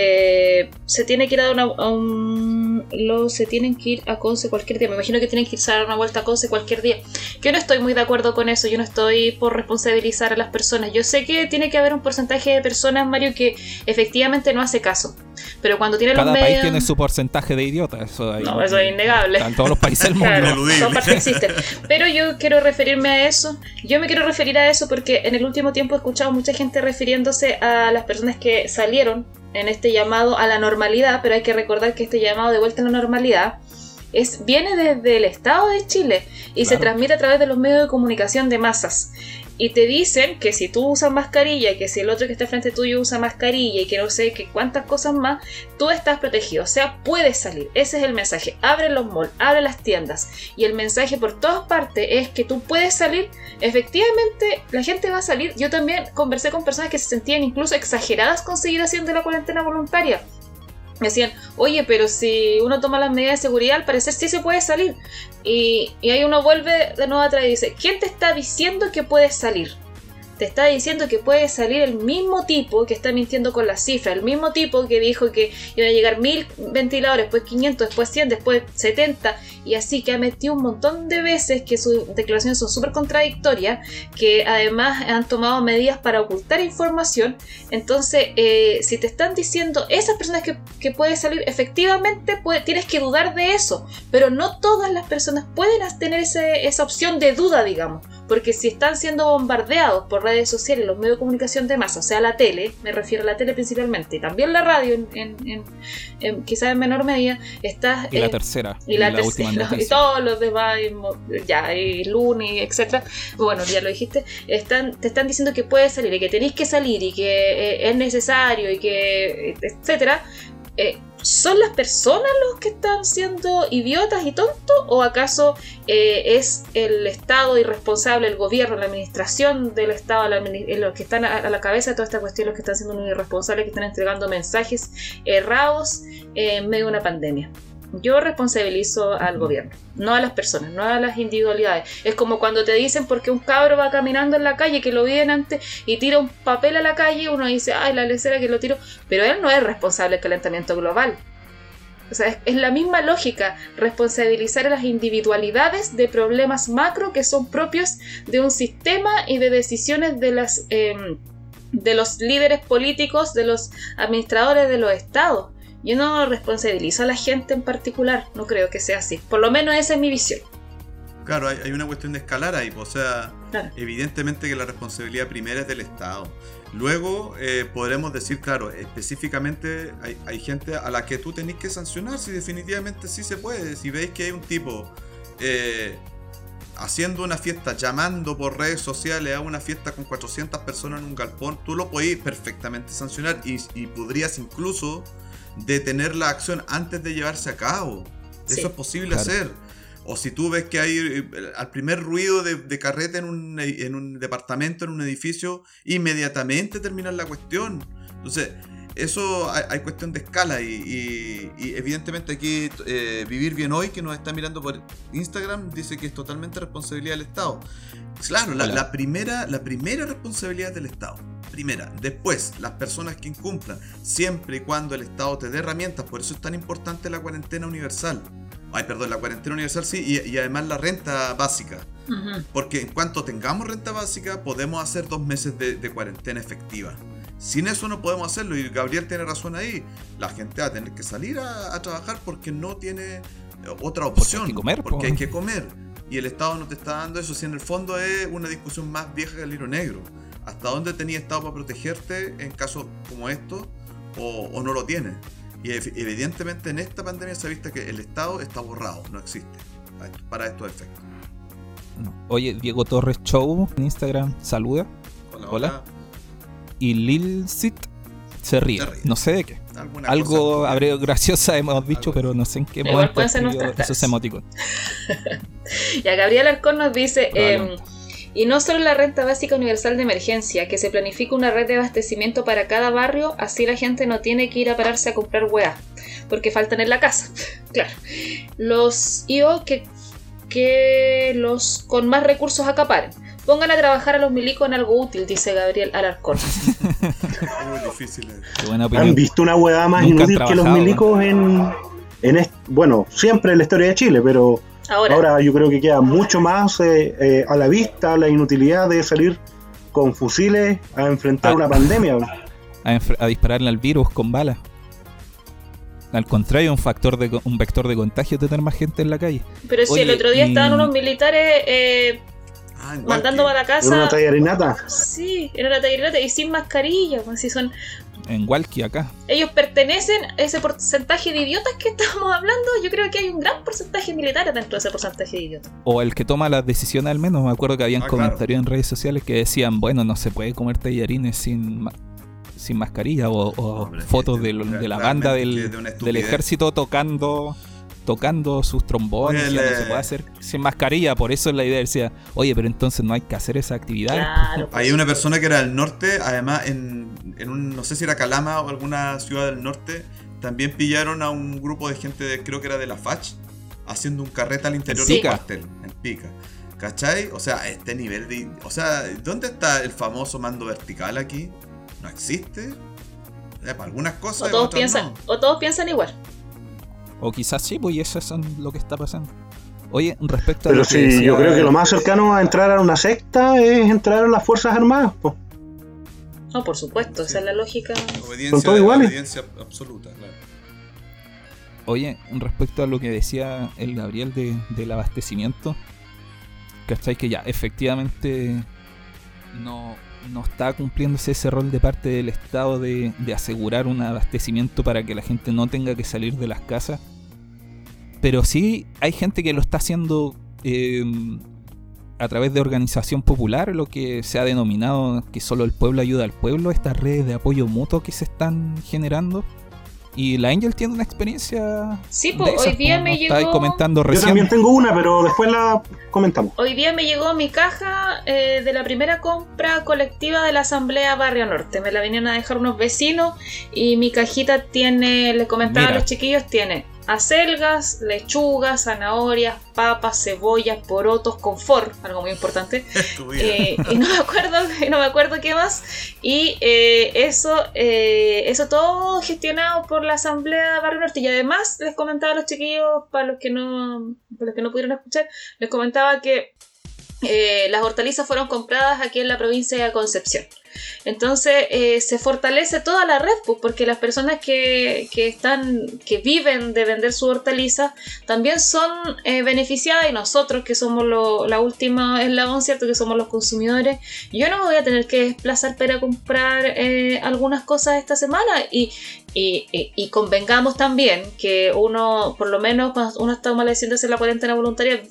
Speaker 3: eh, se tiene que ir a, una, a un lo, se tienen que ir a Conce cualquier día. Me imagino que tienen que irse a dar una vuelta a Conce cualquier día. Yo no estoy muy de acuerdo con eso. Yo no estoy por responsabilizar a las personas. Yo sé que tiene que haber un porcentaje de personas, Mario, que efectivamente no hace caso. Pero cuando tiene
Speaker 2: Cada
Speaker 3: los
Speaker 2: país
Speaker 3: medios...
Speaker 2: tiene su porcentaje de idiotas. Eso ahí,
Speaker 3: no, eso es innegable.
Speaker 2: En todos los países del mundo.
Speaker 3: Claro, en todas partes existen. Pero yo quiero referirme a eso. Yo me quiero referir a eso porque en el último tiempo he escuchado mucha gente refiriéndose a las personas que salieron en este llamado a la normalidad, pero hay que recordar que este llamado de vuelta a la normalidad es, viene desde el Estado de Chile y claro. se transmite a través de los medios de comunicación de masas. Y te dicen que si tú usas mascarilla, que si el otro que está frente tuyo usa mascarilla y que no sé que cuántas cosas más, tú estás protegido, o sea, puedes salir. Ese es el mensaje. Abre los malls, abre las tiendas. Y el mensaje por todas partes es que tú puedes salir. Efectivamente, la gente va a salir. Yo también conversé con personas que se sentían incluso exageradas con seguir haciendo la cuarentena voluntaria. Me decían, oye, pero si uno toma las medidas de seguridad, al parecer sí se puede salir. Y, y ahí uno vuelve de nuevo atrás y dice, ¿quién te está diciendo que puedes salir? Te está diciendo que puede salir el mismo tipo que está mintiendo con las cifras, el mismo tipo que dijo que iban a llegar mil ventiladores, después quinientos, después cien, después setenta, y así que ha metido un montón de veces que sus declaraciones son súper contradictorias, que además han tomado medidas para ocultar información. Entonces, eh, si te están diciendo esas personas que, que pueden salir, efectivamente puede, tienes que dudar de eso, pero no todas las personas pueden tener ese, esa opción de duda, digamos, porque si están siendo bombardeados por redes sociales, los medios de comunicación de masa, o sea, la tele, me refiero a la tele principalmente, y también la radio, en, en, en, en, quizás en menor medida, está...
Speaker 2: Y la
Speaker 3: eh,
Speaker 2: tercera.
Speaker 3: Y la,
Speaker 2: la
Speaker 3: tercera,
Speaker 2: última
Speaker 3: y todos los demás, ya, y Luni, etcétera. Bueno, ya lo dijiste, están, te están diciendo que puedes salir, y que tenéis que salir, y que eh, es necesario, y que, etcétera. Eh, ¿Son las personas los que están siendo idiotas y tontos? ¿O acaso eh, es el Estado irresponsable, el gobierno, la administración del Estado, la, los que están a, a la cabeza de toda esta cuestión, los que están siendo muy irresponsables, que están entregando mensajes errados eh, en medio de una pandemia? Yo responsabilizo al gobierno, no a las personas, no a las individualidades. Es como cuando te dicen porque un cabro va caminando en la calle, que lo viden antes, y tira un papel a la calle, uno dice, ay, la lecera que lo tiró, pero él no es responsable del calentamiento global. O sea, es, es la misma lógica, responsabilizar a las individualidades de problemas macro que son propios de un sistema y de decisiones de las eh, de los líderes políticos, de los administradores de los estados. Yo no responsabilizo a la gente en particular, no creo que sea así. Por lo menos esa es mi visión.
Speaker 4: Claro, hay, hay una cuestión de escalar ahí, o sea,
Speaker 3: claro.
Speaker 4: Evidentemente que la responsabilidad primera es del Estado. Luego eh, podremos decir, claro, específicamente hay, hay gente a la que tú tenés que sancionar, si definitivamente sí se puede. Si veis que hay un tipo eh, haciendo una fiesta, llamando por redes sociales a una fiesta con cuatrocientas personas en un galpón, tú lo podías perfectamente sancionar y, y podrías incluso detener la acción antes de llevarse a cabo.
Speaker 3: Sí.
Speaker 4: Eso es posible
Speaker 2: Claro.
Speaker 4: hacer. O si tú ves que hay eh, al primer ruido de, de carrete en un, en un departamento, en un edificio, inmediatamente terminar la cuestión. Entonces, eso hay, hay cuestión de escala y, y, y evidentemente aquí eh, Vivir Bien Hoy, que nos está mirando por Instagram, dice que es totalmente responsabilidad del Estado. Claro, la, la, primera, la primera responsabilidad es del Estado. Primera. Después, las personas que incumplan, siempre y cuando el Estado te dé herramientas. Por eso es tan importante la cuarentena universal. Ay, perdón, la cuarentena universal sí, y, y además la renta básica.
Speaker 3: Ujú.
Speaker 4: Porque en cuanto tengamos renta básica, podemos hacer dos meses de, de cuarentena efectiva. Sin eso no podemos hacerlo, y Gabriel tiene razón ahí. La gente va a tener que salir a, a trabajar porque no tiene otra opción.
Speaker 2: Porque hay que comer,
Speaker 4: porque
Speaker 2: po.
Speaker 4: hay que comer. Y el Estado no te está dando eso. Si en el fondo es una discusión más vieja que el libro negro. ¿Hasta dónde tenía Estado para protegerte en casos como estos? O, o no lo tiene. Y ev- evidentemente en esta pandemia se ha visto que el Estado está borrado, no existe para estos efectos.
Speaker 2: No. Oye, Diego Torres Show en Instagram saluda.
Speaker 4: Hola,
Speaker 2: Hola. Y Lil Sit se ríe.
Speaker 4: Se ríe.
Speaker 2: No sé de qué.
Speaker 4: Alguna
Speaker 2: Algo
Speaker 4: cosa-
Speaker 2: habré graciosa hemos dicho,
Speaker 4: Algo.
Speaker 2: pero no sé en qué
Speaker 3: Igual
Speaker 2: momento
Speaker 3: pueden ser
Speaker 2: escribió
Speaker 3: nuestras
Speaker 2: esos
Speaker 3: frases.
Speaker 2: emoticons.
Speaker 3: Y a Gabriel Arcón nos dice,
Speaker 2: Probablemente.
Speaker 3: eh, y no solo la renta básica universal de emergencia, que se planifica una red de abastecimiento para cada barrio, así la gente no tiene que ir a pararse a comprar weá, porque faltan en la casa. Claro. Los I O que, que los con más recursos acaparen. Pongan a trabajar a los milicos en algo útil, dice Gabriel Alarcón.
Speaker 4: Muy difícil. eh.
Speaker 2: Qué buena
Speaker 8: ¿Han
Speaker 2: opinión.
Speaker 8: visto una hueá más
Speaker 2: Nunca han
Speaker 8: inútil que los
Speaker 2: trabajado,
Speaker 8: milicos en, en est- bueno, siempre en la historia de Chile, pero
Speaker 3: Ahora,
Speaker 8: ahora yo creo que queda mucho más eh, eh, a la vista la inutilidad de salir con fusiles a enfrentar
Speaker 2: Ah.
Speaker 8: una pandemia.
Speaker 2: A, enf- a dispararle al virus con balas. Al contrario, un factor de co- un vector de contagio tener más gente en la calle.
Speaker 3: pero si
Speaker 2: oye,
Speaker 3: el otro día
Speaker 2: y-
Speaker 3: estaban unos militares eh,
Speaker 4: Ah, igual
Speaker 3: mandando
Speaker 4: que-
Speaker 3: para la
Speaker 8: En una
Speaker 3: casa...
Speaker 8: tallarinata.
Speaker 3: Sí, en una tallereta y sin mascarilla, pues, si son...
Speaker 2: En Walkie acá.
Speaker 3: Ellos pertenecen a ese porcentaje de idiotas que estamos hablando. Yo creo que hay un gran porcentaje militar dentro de ese porcentaje de idiotas.
Speaker 2: O el que toma las decisiones al menos. Me acuerdo que habían
Speaker 4: Ah,
Speaker 2: comentarios en redes sociales que decían, bueno, no se puede comer tallarines sin, ma- sin mascarilla. O, o
Speaker 4: No, pero es
Speaker 2: fotos
Speaker 4: que-
Speaker 2: de, lo- de la
Speaker 4: realmente
Speaker 2: banda
Speaker 4: que
Speaker 2: del,
Speaker 4: es de una
Speaker 2: del
Speaker 4: estupidez.
Speaker 2: ejército tocando tocando sus trombones.
Speaker 4: Oye,
Speaker 2: Ya no
Speaker 4: le-
Speaker 2: se puede hacer sin mascarilla. Por eso es la idea. Decía, oye, pero entonces no hay que hacer esa actividad.
Speaker 3: Claro. pues.
Speaker 4: Hay una persona que era del norte, además en, en un, no sé si era Calama o alguna ciudad del norte, también pillaron a un grupo de gente, de, creo que era de la F A C, haciendo un carrete al interior
Speaker 2: En
Speaker 4: del
Speaker 2: Pica.
Speaker 4: cuartel, en Pica. ¿Cachai? O sea, este nivel de... O sea, ¿dónde está el famoso mando vertical aquí? ¿No existe? Eh, para algunas cosas,
Speaker 3: O
Speaker 4: para
Speaker 3: todos,
Speaker 4: otras
Speaker 3: piensan,
Speaker 4: no.
Speaker 3: o todos piensan igual.
Speaker 2: O quizás sí, pues y eso es lo que está pasando. Oye, respecto a
Speaker 8: Pero
Speaker 2: lo que
Speaker 8: sí,
Speaker 2: decía-
Speaker 8: yo creo que lo más cercano a entrar a una secta es entrar a las Fuerzas Armadas. Po.
Speaker 3: No, por supuesto, esa es la lógica.
Speaker 4: Obediencia,
Speaker 8: Son todos iguales.
Speaker 4: obediencia absoluta, claro.
Speaker 2: Oye, respecto a lo que decía el Gabriel de, del abastecimiento, ¿cachai? Que ya, efectivamente no, no está cumpliéndose ese rol de parte del Estado de, de asegurar un abastecimiento para que la gente no tenga que salir de las casas. Pero sí hay gente que lo está haciendo eh, a través de organización popular, lo que se ha denominado que solo el pueblo ayuda al pueblo, estas redes de apoyo mutuo que se están generando. Y la Angel tiene una experiencia.
Speaker 3: Sí,
Speaker 2: de
Speaker 3: pues
Speaker 2: esas,
Speaker 3: hoy día
Speaker 2: como
Speaker 3: me
Speaker 2: nos estabais
Speaker 3: llegó.
Speaker 2: comentando
Speaker 8: Yo
Speaker 2: recién.
Speaker 8: también tengo una, pero después la comentamos.
Speaker 3: Hoy día me llegó mi caja eh, de la primera compra colectiva de la Asamblea Barrio Norte. Me la vinieron a dejar unos vecinos y mi cajita tiene, les comentaba
Speaker 2: Mira.
Speaker 3: a los chiquillos, tiene acelgas, lechugas, zanahorias, papas, cebollas, porotos, confort, algo muy importante.
Speaker 4: Tu vida.
Speaker 3: Eh, y no me acuerdo, y no me acuerdo qué más. Y eh, eso, eh, eso todo gestionado por la Asamblea Barrio Norte. Y además les comentaba a los chiquillos, para los que no, para los que no pudieron escuchar, les comentaba que eh, las hortalizas fueron compradas aquí en la provincia de Concepción. Entonces eh, se fortalece toda la red, pues, porque las personas que, que están, que viven de vender su hortaliza también son eh, beneficiadas, y nosotros que somos lo, la última eslabón, cierto, que somos los consumidores, yo no me voy a tener que desplazar para comprar eh, algunas cosas esta semana. Y, y, y, y convengamos también que uno, por lo menos cuando uno está mal haciéndose la cuarentena voluntaria,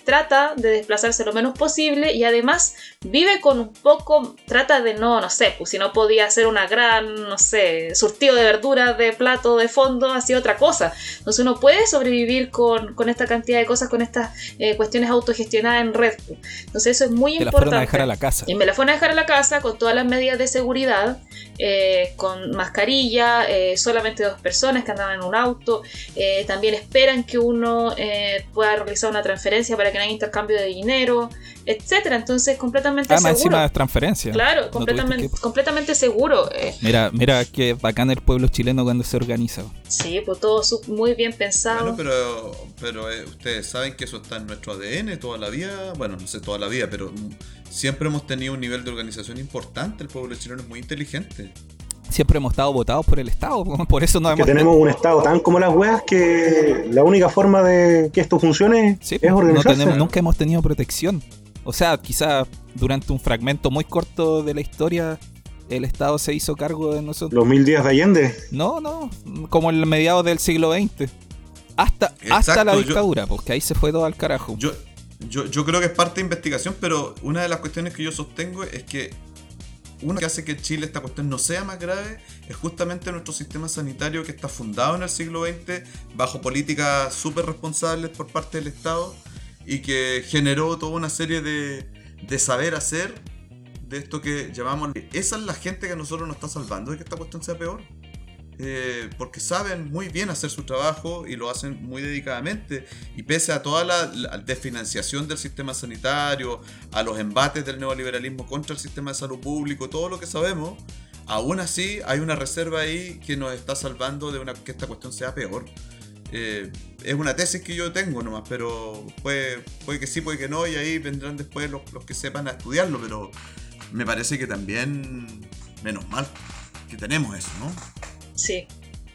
Speaker 3: trata de desplazarse lo menos posible y además vive con un poco, trata de no, no sé, pues si no podía hacer una gran, no sé, surtido de verduras, de plato, de fondo, hacía otra cosa. Entonces uno puede sobrevivir con, con esta cantidad de cosas, con estas eh, cuestiones autogestionadas en red. Entonces eso es muy
Speaker 2: Te la
Speaker 3: importante.
Speaker 2: fueron a dejar a la casa.
Speaker 3: Y me la fueron a dejar a la casa con todas las medidas de seguridad, eh, con mascarilla, eh, solamente dos personas que andaban en un auto. Eh, también esperan que uno eh, pueda realizar una transferencia para que no haya intercambio de dinero, etcétera. Entonces completamente
Speaker 2: Ah, más
Speaker 3: seguro.
Speaker 2: encima de transferencia.
Speaker 3: Claro,
Speaker 2: No
Speaker 3: completamente,
Speaker 2: tuviste que-
Speaker 3: completamente seguro. eh.
Speaker 2: Mira, mira qué bacán el pueblo chileno cuando se organiza.
Speaker 3: Sí, pues todo su- muy bien pensado.
Speaker 4: Bueno, pero, pero eh, ustedes saben que eso está en nuestro A D N toda la vida. Bueno, no sé toda la vida, pero mm, siempre hemos tenido un nivel de organización importante. El pueblo chileno es muy inteligente.
Speaker 2: Siempre hemos estado votados por el Estado, por eso no
Speaker 8: Que
Speaker 2: hemos...
Speaker 8: tenemos un estado tan como las weas que la única forma de que esto funcione
Speaker 2: Sí,
Speaker 8: es
Speaker 2: no
Speaker 8: organizarse.
Speaker 2: tenemos, nunca hemos tenido protección. O sea, quizás durante un fragmento muy corto de la historia el Estado se hizo cargo de nosotros.
Speaker 8: Los mil días de Allende.
Speaker 2: No, no, como en el mediados del siglo veinte. Hasta, hasta
Speaker 4: Exacto,
Speaker 2: la
Speaker 4: yo-
Speaker 2: dictadura, porque ahí se fue todo al carajo.
Speaker 4: Yo, yo, yo creo que es parte de investigación, pero una de las cuestiones que yo sostengo es que una que hace que en Chile esta cuestión no sea más grave es justamente nuestro sistema sanitario, que está fundado en el siglo veinte bajo políticas súper responsables por parte del Estado y que generó toda una serie de, de saber hacer de esto que llamamos... Esa es la gente que a nosotros nos está salvando de que esta cuestión sea peor. Eh, porque saben muy bien hacer su trabajo y lo hacen muy dedicadamente, y pese a toda la, la desfinanciación del sistema sanitario, a los embates del neoliberalismo contra el sistema de salud público, todo lo que sabemos, aún así hay una reserva ahí que nos está salvando de una, que esta cuestión sea peor. Eh, es una tesis que yo tengo nomás, pero puede, puede que sí, puede que no, y ahí vendrán después los, los que sepan a estudiarlo, pero me parece que también, menos mal que tenemos eso, ¿no?
Speaker 3: Sí.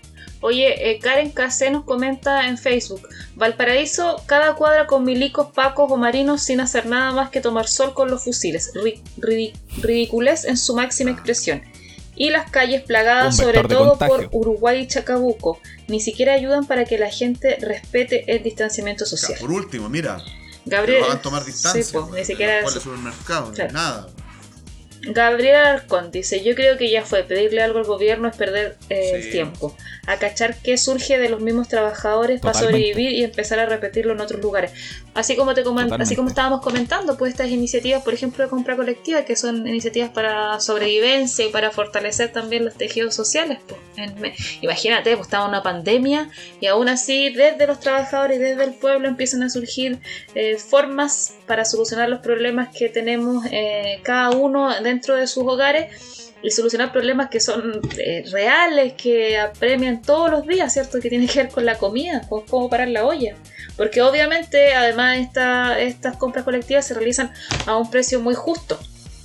Speaker 3: Oye, eh, Karen Casé nos comenta en Facebook: Valparaíso, cada cuadra con milicos, pacos o marinos sin hacer nada más que tomar sol con los fusiles. Ri- ridi- ridiculez en su máxima expresión. Y las calles plagadas
Speaker 2: Un
Speaker 3: sobre
Speaker 2: vector de
Speaker 3: todo
Speaker 2: contagio.
Speaker 3: por Uruguay y Chacabuco. Ni siquiera ayudan para que la gente respete el distanciamiento
Speaker 4: O sea,
Speaker 3: social.
Speaker 4: por último, mira,
Speaker 3: Gabriel,
Speaker 4: que lo hagan tomar distancia,
Speaker 3: sí, pues,
Speaker 4: en
Speaker 3: ni
Speaker 4: los
Speaker 3: siquiera
Speaker 4: cuales
Speaker 3: eso.
Speaker 4: supermercados,
Speaker 3: Claro.
Speaker 4: nada.
Speaker 3: Gabriel Alarcón dice: yo creo que ya fue, pedirle algo al gobierno es perder eh,
Speaker 4: Sí.
Speaker 3: el tiempo. A cachar que surge de los mismos trabajadores para
Speaker 2: Totalmente.
Speaker 3: sobrevivir y empezar a repetirlo en otros lugares. Así como te comen-
Speaker 2: Totalmente.
Speaker 3: así como estábamos comentando, pues estas iniciativas, por ejemplo, de compra colectiva, que son iniciativas para sobrevivencia y para fortalecer también los tejidos sociales. Pues. En- me- imagínate, pues estamos en una pandemia y aún así desde los trabajadores y desde el pueblo empiezan a surgir eh, formas para solucionar los problemas que tenemos eh, cada uno dentro de sus hogares, y solucionar problemas que son eh, reales, que apremian todos los días, ¿cierto? Que tiene que ver con la comida, con cómo parar la olla. Porque obviamente, además, esta, estas compras colectivas se realizan a un precio muy justo.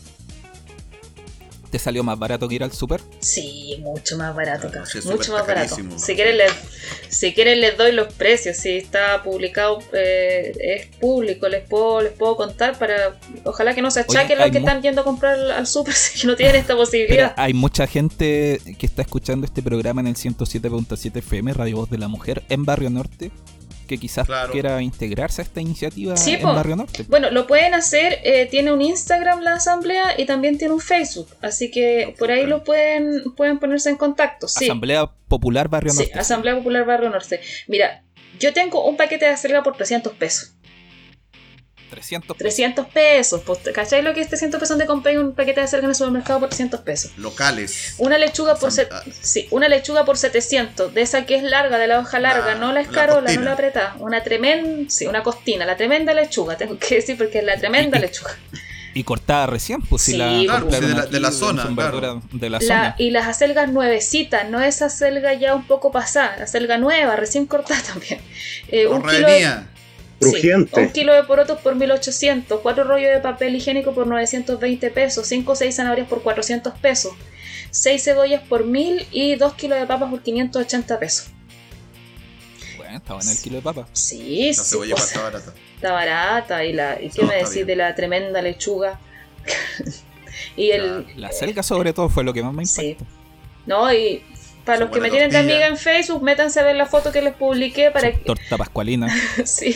Speaker 2: ¿Te salió más barato que ir al súper?
Speaker 3: Sí, mucho más barato,
Speaker 4: Claro,
Speaker 3: cabrón,
Speaker 4: sí, el
Speaker 3: mucho
Speaker 4: súper
Speaker 3: más
Speaker 4: está
Speaker 3: barato.
Speaker 4: carísimo.
Speaker 3: Si quieren, les, si quieren les doy los precios. Si está publicado, eh, es público, les puedo, les puedo contar para... Ojalá que no se achaquen
Speaker 2: hay
Speaker 3: los que
Speaker 2: mu-
Speaker 3: están yendo a comprar al, al súper si no tienen esta
Speaker 2: Pero
Speaker 3: posibilidad.
Speaker 2: hay mucha gente que está escuchando este programa en el ciento siete punto siete F M, Radio Voz de la Mujer, en Barrio Norte, que quizás
Speaker 4: Claro.
Speaker 2: quiera integrarse a esta iniciativa
Speaker 3: Sí,
Speaker 2: en
Speaker 3: po.
Speaker 2: Barrio Norte.
Speaker 3: Bueno, lo pueden hacer, eh, tiene un Instagram la asamblea y también tiene un Facebook, así que por ahí lo pueden, pueden ponerse en contacto. Sí,
Speaker 2: Asamblea Popular Barrio
Speaker 3: sí,
Speaker 2: Norte.
Speaker 3: Asamblea Popular Barrio Norte. Mira, yo tengo un paquete de acelga por trescientos pesos.
Speaker 2: trescientos pesos.
Speaker 3: trescientos pesos, pues, ¿cachai lo que es trescientos pesos de comprar un paquete de acelga en el supermercado por trescientos pesos?
Speaker 4: Locales.
Speaker 3: Una lechuga por
Speaker 4: Asam-
Speaker 3: set-
Speaker 4: ah.
Speaker 3: sí, una lechuga por setecientos, de esa que es larga, de la hoja larga,
Speaker 4: La-
Speaker 3: no la
Speaker 4: la
Speaker 3: escarola, no
Speaker 4: costina.
Speaker 3: la apretada, una tremenda, sí, una costina, la tremenda lechuga, tengo que decir porque es la tremenda lechuga.
Speaker 2: Y cortada recién, pues si
Speaker 3: Sí,
Speaker 2: la
Speaker 3: claro,
Speaker 2: cortaron
Speaker 4: sí, de la-
Speaker 2: aquí
Speaker 4: de la
Speaker 2: en
Speaker 4: zona,
Speaker 2: su
Speaker 4: claro.
Speaker 2: verdura de la
Speaker 3: La-
Speaker 2: zona.
Speaker 3: y las acelgas nuevecitas, no esa acelga ya un poco pasada, acelga nueva, recién cortada también. Eh, un
Speaker 4: Corre
Speaker 3: kilo de,
Speaker 4: venía.
Speaker 8: Crujiente.
Speaker 3: sí, un kilo de porotos por mil ochocientos, cuatro rollos de papel higiénico por novecientos veinte pesos, cinco o seis zanahorias por cuatrocientos pesos, seis cebollas por mil y dos kilos de papas por quinientos ochenta pesos.
Speaker 2: Bueno, estaba en el kilo de papa.
Speaker 3: Sí,
Speaker 4: La
Speaker 3: sí,
Speaker 4: cebolla
Speaker 3: pues,
Speaker 4: está barata.
Speaker 3: está barata. ¿Y, la, y qué
Speaker 4: No,
Speaker 3: me
Speaker 4: está
Speaker 3: decís
Speaker 4: bien.
Speaker 3: de la tremenda lechuga? y el...
Speaker 2: La selga sobre todo fue lo que más me
Speaker 3: Sí.
Speaker 2: impactó.
Speaker 3: No, y para
Speaker 4: Su
Speaker 3: los que me
Speaker 4: buena
Speaker 3: tienen de
Speaker 4: tortilla.
Speaker 3: amiga en Facebook, métanse a ver la foto que les publiqué para
Speaker 2: Su
Speaker 3: que...
Speaker 2: torta pascualina.
Speaker 3: sí.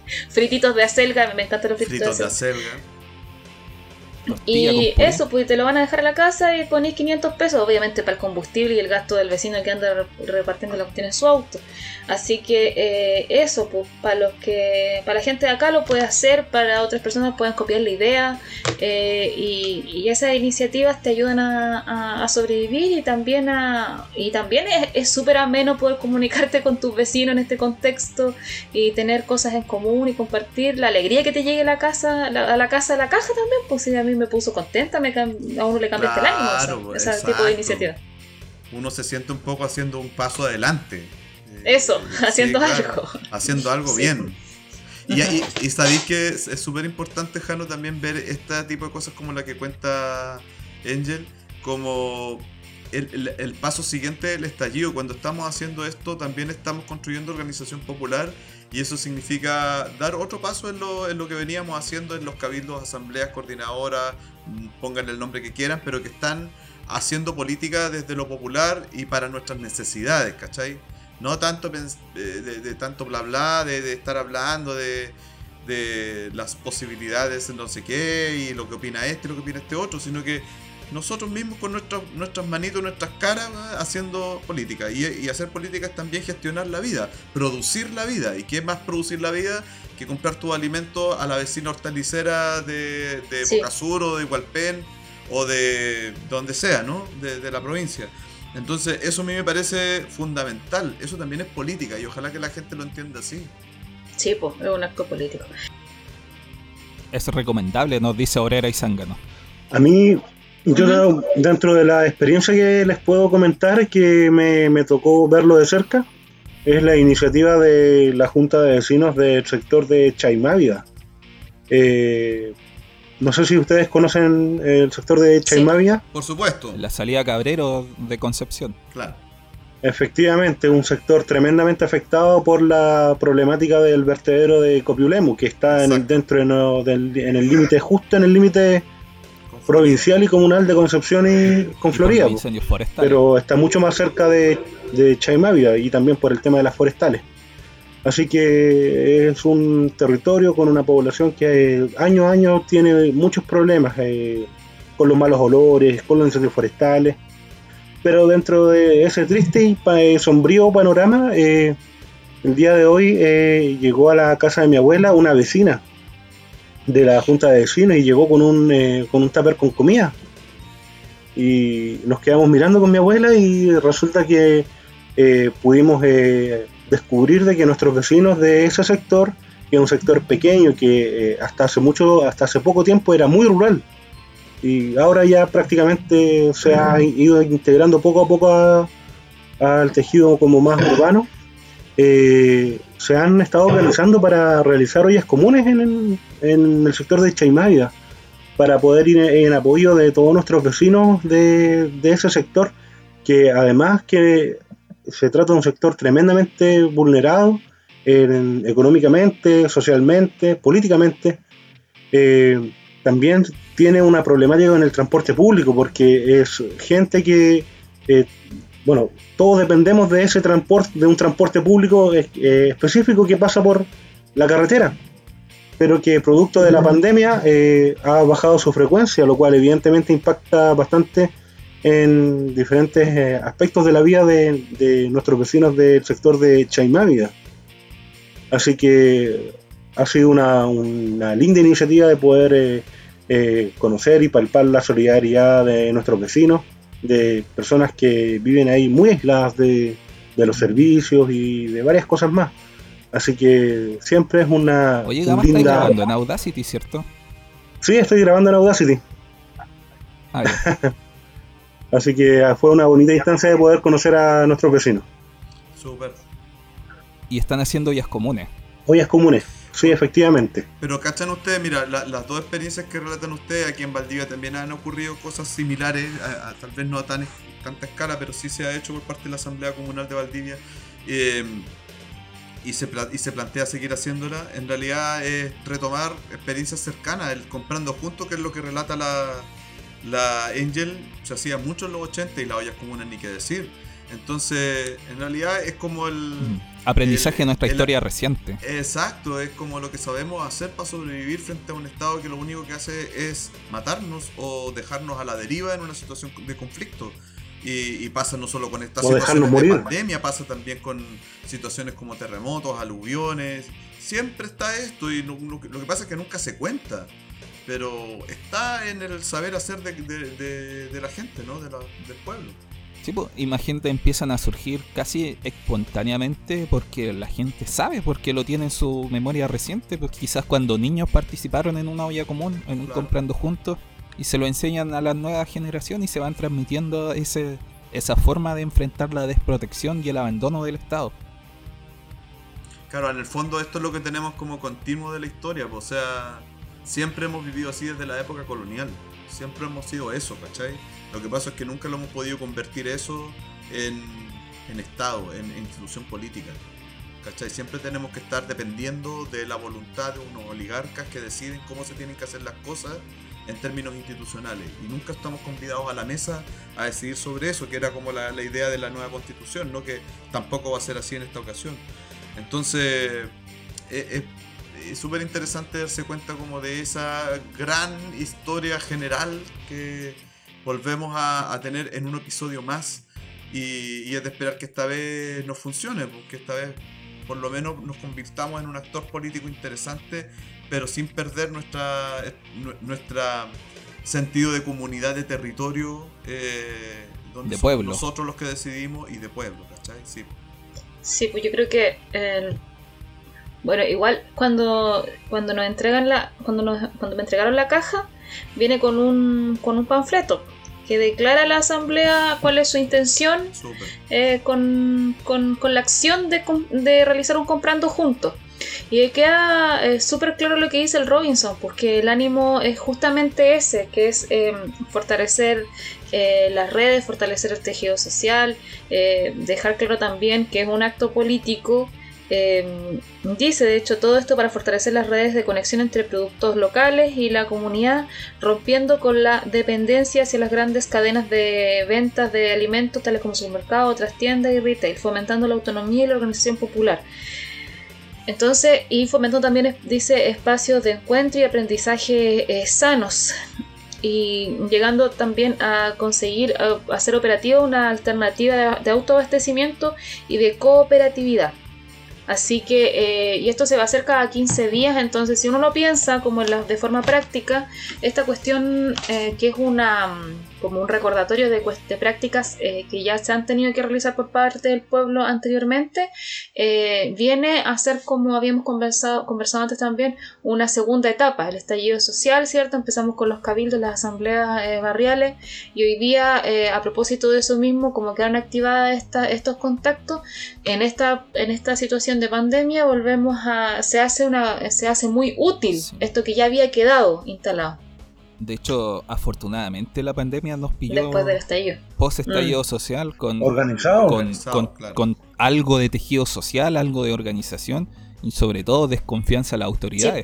Speaker 3: frititos de acelga, me encantan los frititos
Speaker 4: Fritos
Speaker 3: de
Speaker 4: de
Speaker 3: acelga.
Speaker 4: acelga.
Speaker 2: Tortilla con
Speaker 3: Y
Speaker 2: puré.
Speaker 3: eso, pues te lo van a dejar a la casa y ponéis quinientos pesos, obviamente para el combustible y el gasto del vecino que anda re- repartiendo la cuestión en su auto. Así que eh, eso, pues para los que, para la gente de acá lo puede hacer, para otras personas pueden copiar la idea eh, y, y esas iniciativas te ayudan a, a- a sobrevivir y también a y también es es súper ameno poder comunicarte con tus vecinos en este contexto y tener cosas en común y compartir la alegría que te llegue a la casa, la- a la casa de la caja también, pues si a mí me puso contenta, me cam- a uno le cambiaste
Speaker 4: Claro,
Speaker 3: el ánimo, o
Speaker 4: pues,
Speaker 3: sea, ese tipo de
Speaker 4: exacto.
Speaker 3: iniciativa.
Speaker 4: Uno se siente un poco haciendo un paso adelante. Eh,
Speaker 3: Eso,
Speaker 4: sí,
Speaker 3: haciendo
Speaker 4: claro,
Speaker 3: algo.
Speaker 4: Haciendo algo
Speaker 3: Sí.
Speaker 4: bien. Y, y, y sabéis que es súper importante, Jano, también ver este tipo de cosas como la que cuenta Angel, como el, el- el paso siguiente del estallido. Cuando estamos haciendo esto, también estamos construyendo organización popular, y eso significa dar otro paso en lo, en lo que veníamos haciendo en los cabildos, asambleas, coordinadoras, mm, pónganle el nombre que quieran, pero que están haciendo política desde lo popular y para nuestras necesidades, ¿cachai? No tanto pens- de, de- de tanto bla bla, de, de estar hablando de, de las posibilidades en no sé qué, y lo que opina este y lo que opina este otro, sino que nosotros mismos con nuestras, nuestras manitos, nuestras caras, ¿va? Haciendo política. Y, y hacer política es también gestionar la vida, producir la vida. ¿Y qué más producir la vida que comprar tus alimentos a la vecina hortalicera de, de
Speaker 3: Sí.
Speaker 4: Boca Sur o de Hualpén o de donde sea, ¿no? De, de la provincia. Entonces eso a mí me parece fundamental. Eso también es política y ojalá que la gente lo entienda así.
Speaker 3: Sí, pues, es un acto político.
Speaker 2: Es recomendable, nos dice Obrera y Zángano.
Speaker 8: A mí, yo
Speaker 3: Ujú.
Speaker 8: dentro de la experiencia que les puedo comentar, que me, me tocó verlo de cerca, es la iniciativa de la Junta de Vecinos del sector de Chaimávida. Eh, no sé si ustedes conocen el sector de Chaimávida.
Speaker 4: Por supuesto.
Speaker 2: La salida Cabrero de Concepción.
Speaker 4: Claro.
Speaker 8: Efectivamente, un sector tremendamente afectado por la problemática del vertedero de Copiulemu, que está en el,
Speaker 4: Exacto.
Speaker 8: dentro de no- del- en el límite, justo en el límite provincial y comunal de Concepción y con
Speaker 2: Y
Speaker 8: Florida,
Speaker 2: con
Speaker 8: po.
Speaker 2: incendios forestales.
Speaker 8: Pero está mucho más cerca de, de Chaimávida y también por el tema de las forestales. Así que es un territorio con una población que eh, año a año tiene muchos problemas eh, con los malos olores, con los incendios forestales. Pero dentro de ese triste y pa- eh, sombrío panorama, eh, el día de hoy eh, llegó a la casa de mi abuela una vecina de la junta de vecinos y llegó con un, eh, con un tupper con comida. Y nos quedamos mirando con mi abuela y resulta que eh, pudimos eh, descubrir de que nuestros vecinos de ese sector, que es un sector pequeño, que eh, hasta hace mucho, hasta hace poco tiempo era muy rural, y ahora ya prácticamente se ha ido integrando poco a poco a- al tejido como más urbano, eh, se han estado organizando para realizar ollas comunes en el, en el sector de Chaimávida, para poder ir en apoyo de todos nuestros vecinos de, de ese sector, que además que se trata de un sector tremendamente vulnerado en- económicamente, socialmente, políticamente. eh, también tiene una problemática en el transporte público, porque es gente que, eh, bueno, todos dependemos de ese transporte, de un transporte público eh, eh, específico que pasa por la carretera, pero que producto de la pandemia eh, ha bajado su frecuencia, lo cual evidentemente impacta bastante en diferentes eh, aspectos de la vida de, de nuestros vecinos del sector de Chaimávida. Así que ha sido una, una linda iniciativa de poder eh, eh, conocer y palpar la solidaridad de nuestros vecinos, de personas que viven ahí muy aisladas de, de los servicios y de varias cosas más. Así que siempre es una
Speaker 2: Oye, Gama, estáis
Speaker 8: linda...
Speaker 2: grabando en Audacity, ¿cierto?
Speaker 8: Sí, estoy grabando en Audacity.
Speaker 2: Ah, ya.
Speaker 8: Así que ah, fue una bonita instancia de poder conocer a nuestros vecinos.
Speaker 4: Súper.
Speaker 2: Y están haciendo ollas comunes.
Speaker 8: Ollas comunes, sí, efectivamente.
Speaker 4: Pero cachan ustedes, mira, la- las dos experiencias que relatan ustedes, aquí en Valdivia también han ocurrido cosas similares, a- a- tal vez no a tan, tanta escala, pero sí se ha hecho por parte de la Asamblea Comunal de Valdivia, eh, y, se pla- y se plantea seguir haciéndola. En realidad es retomar experiencias cercanas, el comprando juntos, que es lo que relata la, la Angel. Se hacía mucho en los ochenta y las ollas comunes ni qué decir. Entonces, en realidad es como el...
Speaker 2: Mm. aprendizaje de nuestra
Speaker 4: el-
Speaker 2: historia reciente.
Speaker 4: Exacto, es como lo que sabemos hacer para sobrevivir frente a un Estado que lo único que hace es matarnos o dejarnos a la deriva en una situación de conflicto. Y, y pasa no solo con estas
Speaker 8: O
Speaker 4: situaciones
Speaker 8: dejarnos
Speaker 4: de
Speaker 8: morir.
Speaker 4: pandemia, pasa también con situaciones como terremotos, aluviones. Siempre está esto y lo, lo que, lo que pasa es que nunca se cuenta. Pero está en el saber hacer de, de- de- de la gente, ¿no? De la- del pueblo.
Speaker 2: Sí, pues, imagínate, empiezan a surgir casi espontáneamente porque la gente sabe, porque lo tiene en su memoria reciente, pues quizás cuando niños participaron en una olla común, en un
Speaker 4: Claro.
Speaker 2: comprando juntos, y se lo enseñan a la nueva generación y se van transmitiendo ese, esa forma de enfrentar la desprotección y el abandono del Estado.
Speaker 4: Claro, en el fondo esto es lo que tenemos como continuo de la historia, pues, o sea, siempre hemos vivido así desde la época colonial, siempre hemos sido eso, ¿cachai? Lo que pasa es que nunca lo hemos podido convertir eso en, en Estado, en, en institución política, ¿cachai? Siempre tenemos que estar dependiendo de la voluntad de unos oligarcas que deciden cómo se tienen que hacer las cosas en términos institucionales, y nunca estamos convidados a la mesa a decidir sobre eso, que era como la, la idea de la nueva constitución, ¿no? Que tampoco va a ser así en esta ocasión. Entonces, es es súper interesante darse cuenta como de esa gran historia general que volvemos a, a tener en un episodio más, y, y es de esperar que esta vez nos funcione, porque esta vez por lo menos nos convirtamos en un actor político interesante, pero sin perder nuestra, nu- nuestra sentido de comunidad, de territorio, eh, donde
Speaker 2: De
Speaker 4: somos
Speaker 2: pueblo.
Speaker 4: nosotros los que decidimos, y de pueblo, ¿cachai? Sí.
Speaker 3: Sí, pues yo creo que el... bueno, igual cuando cuando nos entregan la cuando nos, cuando me entregaron la caja, viene con un con un panfleto que declara a la asamblea cuál es su intención
Speaker 4: Súper.
Speaker 3: eh, con, con, con la acción de, com- de realizar un comprando juntos. Y ahí queda eh, súper claro lo que dice el Robinson, porque el ánimo es justamente ese, que es eh, fortalecer eh, las redes, fortalecer el tejido social, eh, dejar claro también que es un acto político. Eh, dice de hecho todo esto para fortalecer las redes de conexión entre productos locales y la comunidad, rompiendo con la dependencia hacia las grandes cadenas de ventas de alimentos tales como supermercados, otras tiendas y retail, fomentando la autonomía y la organización popular. Entonces, y fomentando también, es- dice, espacios de encuentro y aprendizaje eh, sanos, y llegando también a conseguir a hacer operativa una alternativa de, de autoabastecimiento y de cooperatividad. Así que, eh, y esto se va a hacer cada quince días, entonces si uno lo piensa como en la, de forma práctica, esta cuestión eh, que es una mm, como un recordatorio de, cuest- de prácticas eh, que ya se han tenido que realizar por parte del pueblo anteriormente, eh, viene a ser, como habíamos conversado, conversado antes también, una segunda etapa, el estallido social, ¿cierto? Empezamos con los cabildos, las asambleas eh, barriales, y hoy día, eh, a propósito de eso mismo, como quedaron activadas esta, estos contactos, en esta, en esta situación de pandemia volvemos a, se hace una, se hace muy útil
Speaker 2: Sí.
Speaker 3: esto que ya había quedado instalado
Speaker 2: De hecho, afortunadamente la pandemia nos pilló
Speaker 3: después del estallido.
Speaker 2: post estallido social con,
Speaker 8: Organizado.
Speaker 2: con,
Speaker 4: Organizado,
Speaker 2: con-
Speaker 4: claro.
Speaker 2: con algo de tejido social, algo de organización y sobre todo desconfianza a las autoridades.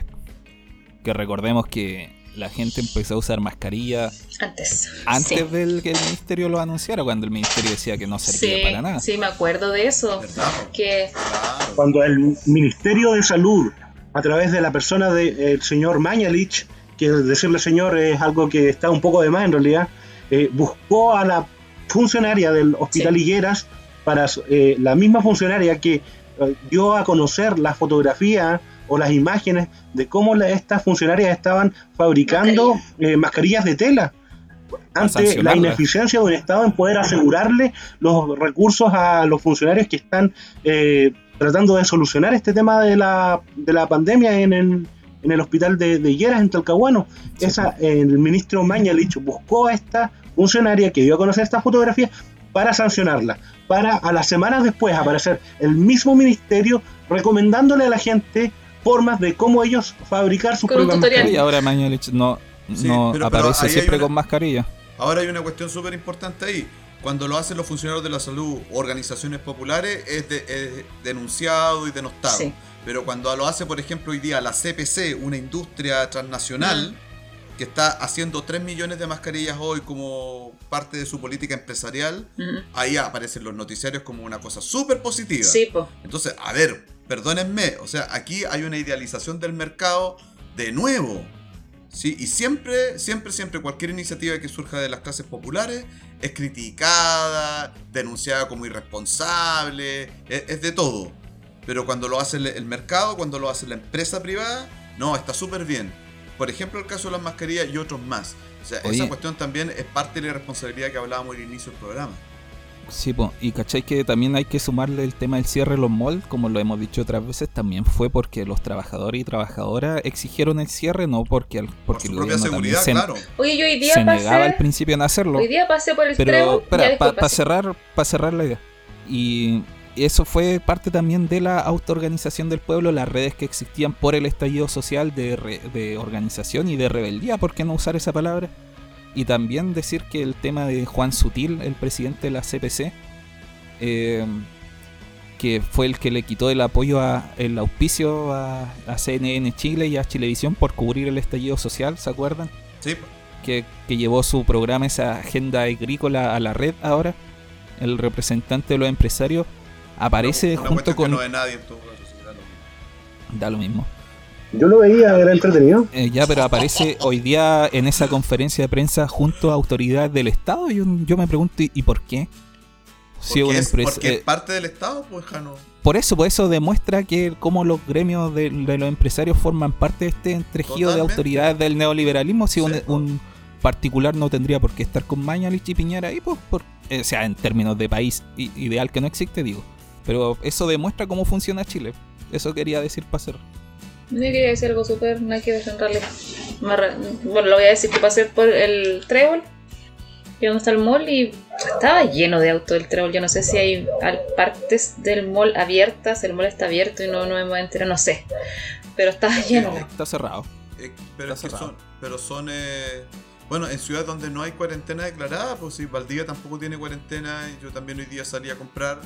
Speaker 2: Que recordemos que la gente empezó a usar mascarilla
Speaker 3: Antes.
Speaker 2: antes
Speaker 3: Sí.
Speaker 2: del que el ministerio lo anunciara, cuando el ministerio decía que no servía
Speaker 3: Sí,
Speaker 2: para nada.
Speaker 3: sí, me acuerdo de eso.
Speaker 4: ¿Verdad?
Speaker 3: Que
Speaker 4: Claro.
Speaker 8: Cuando el Ministerio de Salud, a través de la persona del señor Mañalich, que decirle señor es algo que está un poco de más en realidad, eh, buscó a la funcionaria del Hospital
Speaker 3: Sí.
Speaker 8: Higueras, para eh, la misma funcionaria que eh, dio a conocer la fotografía o las imágenes de cómo la- estas funcionarias estaban fabricando eh, mascarillas de tela, ante la
Speaker 2: sancionarlas.
Speaker 8: ineficiencia de un Estado en poder asegurarle los recursos a los funcionarios que están eh, tratando de solucionar este tema de la, de la pandemia en el, en el hospital de, de Higueras, en Talcahuano.
Speaker 2: Sí.
Speaker 8: Esa, el ministro Mañalich buscó a esta funcionaria que dio a conocer esta fotografía para sancionarla, para a las semanas después aparecer el mismo ministerio recomendándole a la gente formas de cómo ellos fabricar sus
Speaker 3: Con un
Speaker 8: propias
Speaker 3: tutorial.
Speaker 8: mascarillas.
Speaker 2: Y ahora Mañalich no,
Speaker 4: Sí,
Speaker 2: no
Speaker 4: pero- pero
Speaker 2: aparece
Speaker 4: ahí hay
Speaker 2: siempre
Speaker 4: una-
Speaker 2: con mascarilla.
Speaker 4: Ahora hay una cuestión súper importante ahí. Cuando lo hacen los funcionarios de la salud, organizaciones populares, es, de- es denunciado y denostado.
Speaker 3: Sí.
Speaker 4: Pero cuando lo hace, por ejemplo, hoy día la C P C, una industria transnacional, que está haciendo tres millones de mascarillas hoy como parte de su política empresarial,
Speaker 3: Ujú.
Speaker 4: ahí aparecen los noticiarios como una cosa súper positiva.
Speaker 3: Sí, po.
Speaker 4: Entonces, a ver, perdónenme, o sea, aquí hay una idealización del mercado de nuevo. ¿Sí? Y siempre, siempre, siempre cualquier iniciativa que surja de las clases populares es criticada, denunciada como irresponsable, es, es de todo. Pero cuando lo hace el, el mercado, cuando lo hace la empresa privada, no, está súper bien. Por ejemplo, el caso de las mascarillas y otros más. O sea,
Speaker 2: Oye.
Speaker 4: esa cuestión también es parte de la irresponsabilidad que hablábamos al inicio del programa.
Speaker 2: Sí, po. Y cachai que también hay que sumarle el tema del cierre de los malls, como lo hemos dicho otras veces, también fue porque los trabajadores y trabajadoras exigieron el cierre, no porque, el,
Speaker 4: Por
Speaker 2: porque
Speaker 4: su
Speaker 2: el
Speaker 4: propia
Speaker 2: gobierno también
Speaker 4: seguridad,
Speaker 2: se,
Speaker 4: claro.
Speaker 3: Oye, yo hoy día
Speaker 2: se negaba al
Speaker 3: pasé.
Speaker 2: principio en hacerlo.
Speaker 3: Hoy día pasé por el
Speaker 2: Pero,
Speaker 3: Trébol.
Speaker 2: espera,
Speaker 3: Ya,
Speaker 2: para
Speaker 3: disculpa, sí.
Speaker 2: cerrar, para cerrar la idea. Y eso fue parte también de la autoorganización del pueblo, las redes que existían por el estallido social de, re- de organización y de rebeldía, ¿por qué no usar esa palabra? Y también decir que el tema de Juan Sutil, el presidente de la C P C, eh, que fue el que le quitó el apoyo, a, el auspicio a, a C N N Chile y a Chilevisión por cubrir el estallido social, ¿se acuerdan?
Speaker 4: Sí,
Speaker 2: Que, que llevó su programa, esa agenda agrícola a la red ahora, el representante de los empresarios, aparece
Speaker 4: una, una
Speaker 2: junto
Speaker 4: cuestión
Speaker 2: con...
Speaker 4: que no de nadie en todo caso, sí, da lo mismo.
Speaker 2: Da lo mismo.
Speaker 8: Yo lo veía, era entretenido.
Speaker 2: Eh, ya, pero aparece hoy día en esa conferencia de prensa junto a autoridades del Estado. Y yo, yo me pregunto, ¿y, y por qué? Si
Speaker 4: Porque,
Speaker 2: una
Speaker 4: es,
Speaker 2: empresa,
Speaker 4: porque
Speaker 2: eh,
Speaker 4: es parte del Estado, pues, Jano.
Speaker 2: por eso, por eso demuestra que como los gremios de, de los empresarios forman parte de este entrejido de
Speaker 4: Totalmente.
Speaker 2: autoridades del neoliberalismo. Si
Speaker 4: Sí,
Speaker 2: un,
Speaker 4: pues.
Speaker 2: un particular no tendría por qué estar con Mañalich y Piñera ahí, pues, por, eh, o sea, en términos de país i- ideal que no existe, digo. Pero eso demuestra cómo funciona Chile. Eso quería decir para cerrar.
Speaker 3: Yo quería decir algo súper nada que ver en realidad. Me re- Bueno, lo voy a decir que pasé por el Trébol, que donde está el mall, y estaba lleno de autos el Trébol. Yo no sé si hay al- partes del mall abiertas, el mall está abierto y no, no me voy a enterar, no sé. Pero estaba lleno.
Speaker 2: Está cerrado.
Speaker 4: Eh, pero
Speaker 2: Está
Speaker 4: es que
Speaker 2: cerrado.
Speaker 4: son, pero son eh, bueno, en ciudades donde no hay cuarentena declarada, pues sí, Valdivia tampoco tiene cuarentena, y yo también hoy día salí a comprar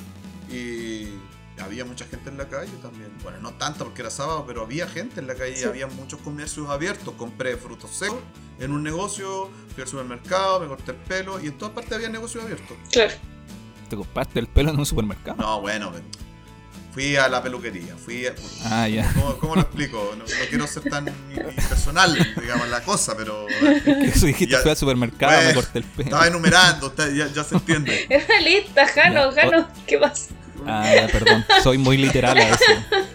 Speaker 4: y había mucha gente en la calle también. Bueno, no tanta porque era sábado, pero había gente en la calle,
Speaker 3: Sí.
Speaker 4: y había muchos comercios abiertos. Compré frutos secos en un negocio, fui al supermercado, me corté el pelo, y en todas partes había negocios abiertos.
Speaker 3: Claro.
Speaker 2: ¿Te compraste el pelo en un supermercado?
Speaker 4: No, bueno, pero fui a la peluquería, fui a...
Speaker 2: Ah, ya.
Speaker 4: ¿Cómo, cómo lo explico? No, no quiero ser tan personal, digamos, la cosa, pero...
Speaker 2: Eso dijiste,
Speaker 4: Ya.
Speaker 2: fui al supermercado,
Speaker 4: Bueno,
Speaker 2: me corté el pelo.
Speaker 4: Estaba enumerando, está- ya, ya se entiende.
Speaker 3: Era lista, Jano,
Speaker 2: Ya,
Speaker 3: Jano, ¿qué pasa?
Speaker 2: Ah, ya, perdón. Soy muy literal a eso.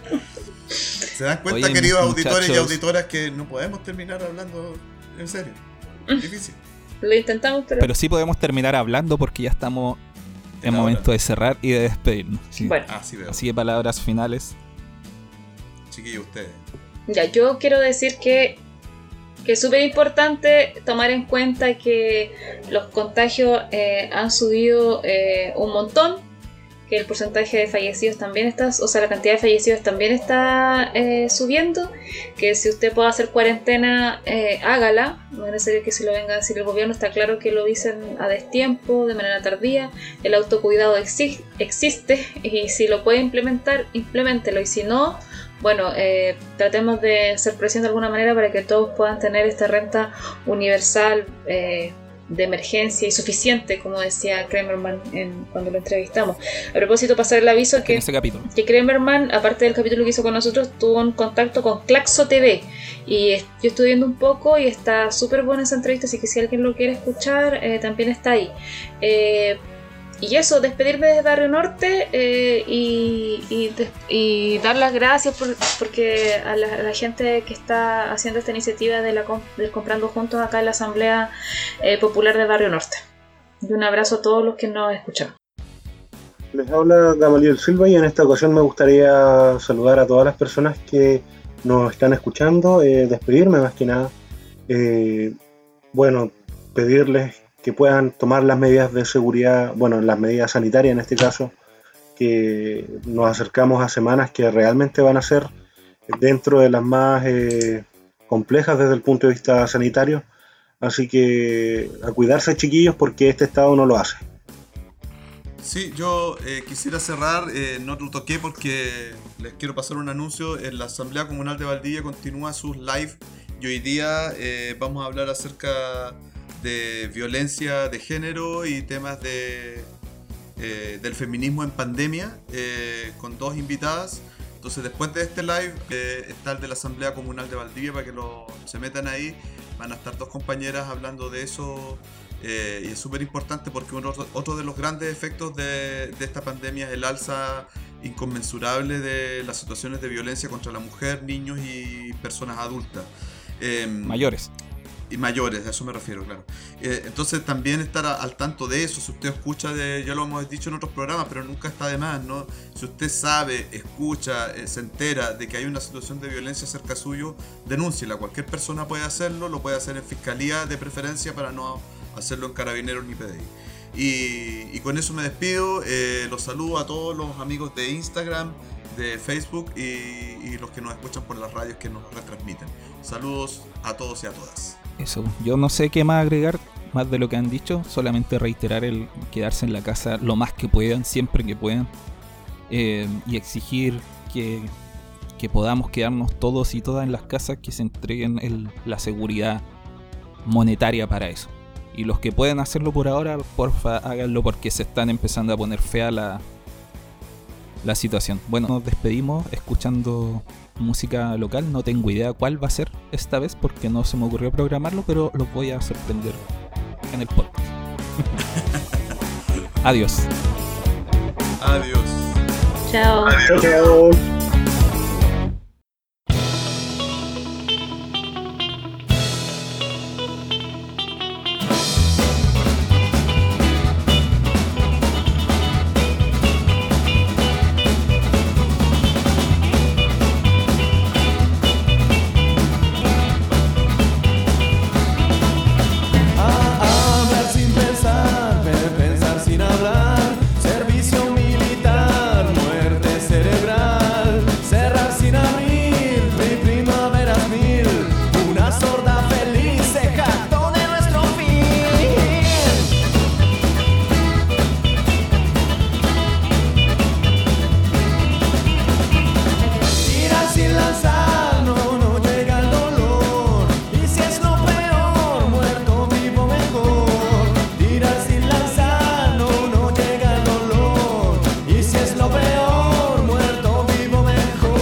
Speaker 4: ¿Se dan cuenta,
Speaker 2: Oye,
Speaker 4: queridos auditores y
Speaker 2: muchachos.
Speaker 4: auditoras, que no podemos terminar hablando en serio? Difícil.
Speaker 3: Lo intentamos, pero,
Speaker 2: Pero sí podemos terminar hablando porque ya estamos en
Speaker 4: Era
Speaker 2: momento
Speaker 4: hora.
Speaker 2: de cerrar y de despedirnos. Sí.
Speaker 3: bueno.
Speaker 4: Ah, sí veo.
Speaker 2: Así que palabras finales.
Speaker 4: Chiquillos, ustedes.
Speaker 3: Ya, yo quiero decir que, que es súper importante tomar en cuenta que los contagios eh, han subido eh, un montón, que el porcentaje de fallecidos también está, o sea, la cantidad de fallecidos también está eh, subiendo, que si usted puede hacer cuarentena, eh, hágala, no es necesario que se lo venga a decir el gobierno, está claro que lo dicen a destiempo, de manera tardía, el autocuidado exi- existe, y si lo puede implementar, implementelo, y si no, bueno, eh, tratemos de hacer presión de alguna manera para que todos puedan tener esta renta universal eh, de emergencia y suficiente, como decía Kramerman en, cuando lo entrevistamos. A propósito, pasar el aviso
Speaker 2: En
Speaker 3: que,
Speaker 2: ese capítulo.
Speaker 3: que Kramerman, aparte del capítulo que hizo con nosotros, tuvo un contacto con Claxo T V, y es- yo estuve viendo un poco y está súper buena esa entrevista, así que si alguien lo quiere escuchar, eh, también está ahí. Eh, Y eso, despedirme desde Barrio Norte eh, y, y, des- y dar las gracias por, porque a la, a la gente que está haciendo esta iniciativa de la, com- del Comprando Juntos acá en la Asamblea eh, Popular de Barrio Norte. Y un abrazo a todos los que nos escuchan.
Speaker 8: Les habla Gamaliel Silva y en esta ocasión me gustaría saludar a todas las personas que nos están escuchando, eh, despedirme más que nada. Eh, bueno, pedirles que puedan tomar las medidas de seguridad, bueno, las medidas sanitarias en este caso, que nos acercamos a semanas que realmente van a ser dentro de las más eh, complejas desde el punto de vista sanitario. Así que a cuidarse, chiquillos, porque este estado no lo hace.
Speaker 4: Sí, yo eh, quisiera cerrar, eh, no lo toqué porque les quiero pasar un anuncio. En la Asamblea Comunal de Valdivia continúa sus live y hoy día eh, vamos a hablar acerca de violencia de género y temas de, eh, del feminismo en pandemia, eh, con dos invitadas. Entonces, después de este live eh, está el de la Asamblea Comunal de Valdivia, para que lo, se metan ahí. Van a estar dos compañeras hablando de eso, eh, y es súper importante porque uno, otro de los grandes efectos de, de esta pandemia es el alza inconmensurable de las situaciones de violencia contra la mujer, niños y personas adultas. Eh,
Speaker 2: Mayores.
Speaker 4: Y mayores, a eso me refiero, claro. Eh, entonces también estar a, al tanto de eso. Si usted escucha, de, ya lo hemos dicho en otros programas, pero nunca está de más, ¿no? Si usted sabe, escucha, eh, se entera de que hay una situación de violencia cerca suyo, denúnciela. Cualquier persona puede hacerlo, lo puede hacer en fiscalía de preferencia, para no hacerlo en Carabineros ni P D I. Y, y con eso me despido. Eh, los saludo a todos los amigos de Instagram, de Facebook y, y los que nos escuchan por las radios que nos retransmiten. Saludos a todos y a todas.
Speaker 2: Eso, yo no sé qué más agregar, más de lo que han dicho, solamente reiterar el quedarse en la casa lo más que puedan, siempre que puedan, eh, y exigir que, que podamos quedarnos todos y todas en las casas, que se entreguen el, la seguridad monetaria para eso. Y los que pueden hacerlo por ahora, porfa, háganlo, porque se están empezando a poner fea la, la situación. Bueno, nos despedimos escuchando música local. No tengo idea cuál va a ser esta vez porque no se me ocurrió programarlo, pero los voy a sorprender en el podcast. Adiós.
Speaker 4: Adiós.
Speaker 3: Chao.
Speaker 8: Chao, chao.
Speaker 7: Hablar sin pensar, pensar sin hablar, servicio militar, muerte cerebral, cerrar sin abrir, pri- primaveras mil, una sorda feliz se jactó de nuestro fin. Tirar sin lanzar, no, no llega el dolor, y si es lo peor, muerto vivo mejor. Tirar sin lanzar, no, no llega el dolor, y si es lo peor, muerto vivo mejor.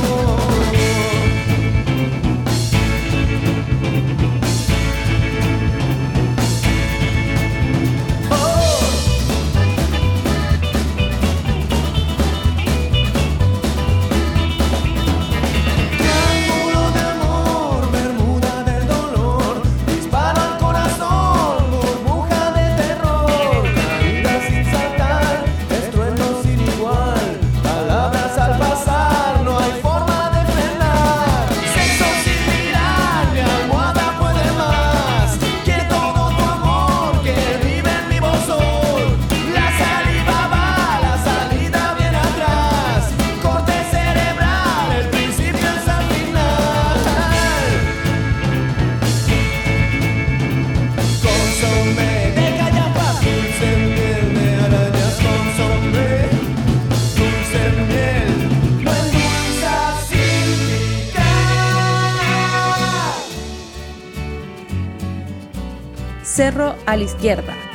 Speaker 7: Triángulo de amor, bermuda del dolor, disparo al corazón, burbuja de terror, caída sin saltar, estruendo sin igual, palabras al pasar, no hay forma de frenar. Sexo sin mirar, mi almohada puede más que todo tu amor que vive en mi bozón. La saliva va, la salida viene atrás, corte cerebral, el principio es al final. Consomé de callapas, dulce miel de arañas, consomé, dulce miel, no endulza sin picar.
Speaker 1: Cerro a la Izquierda,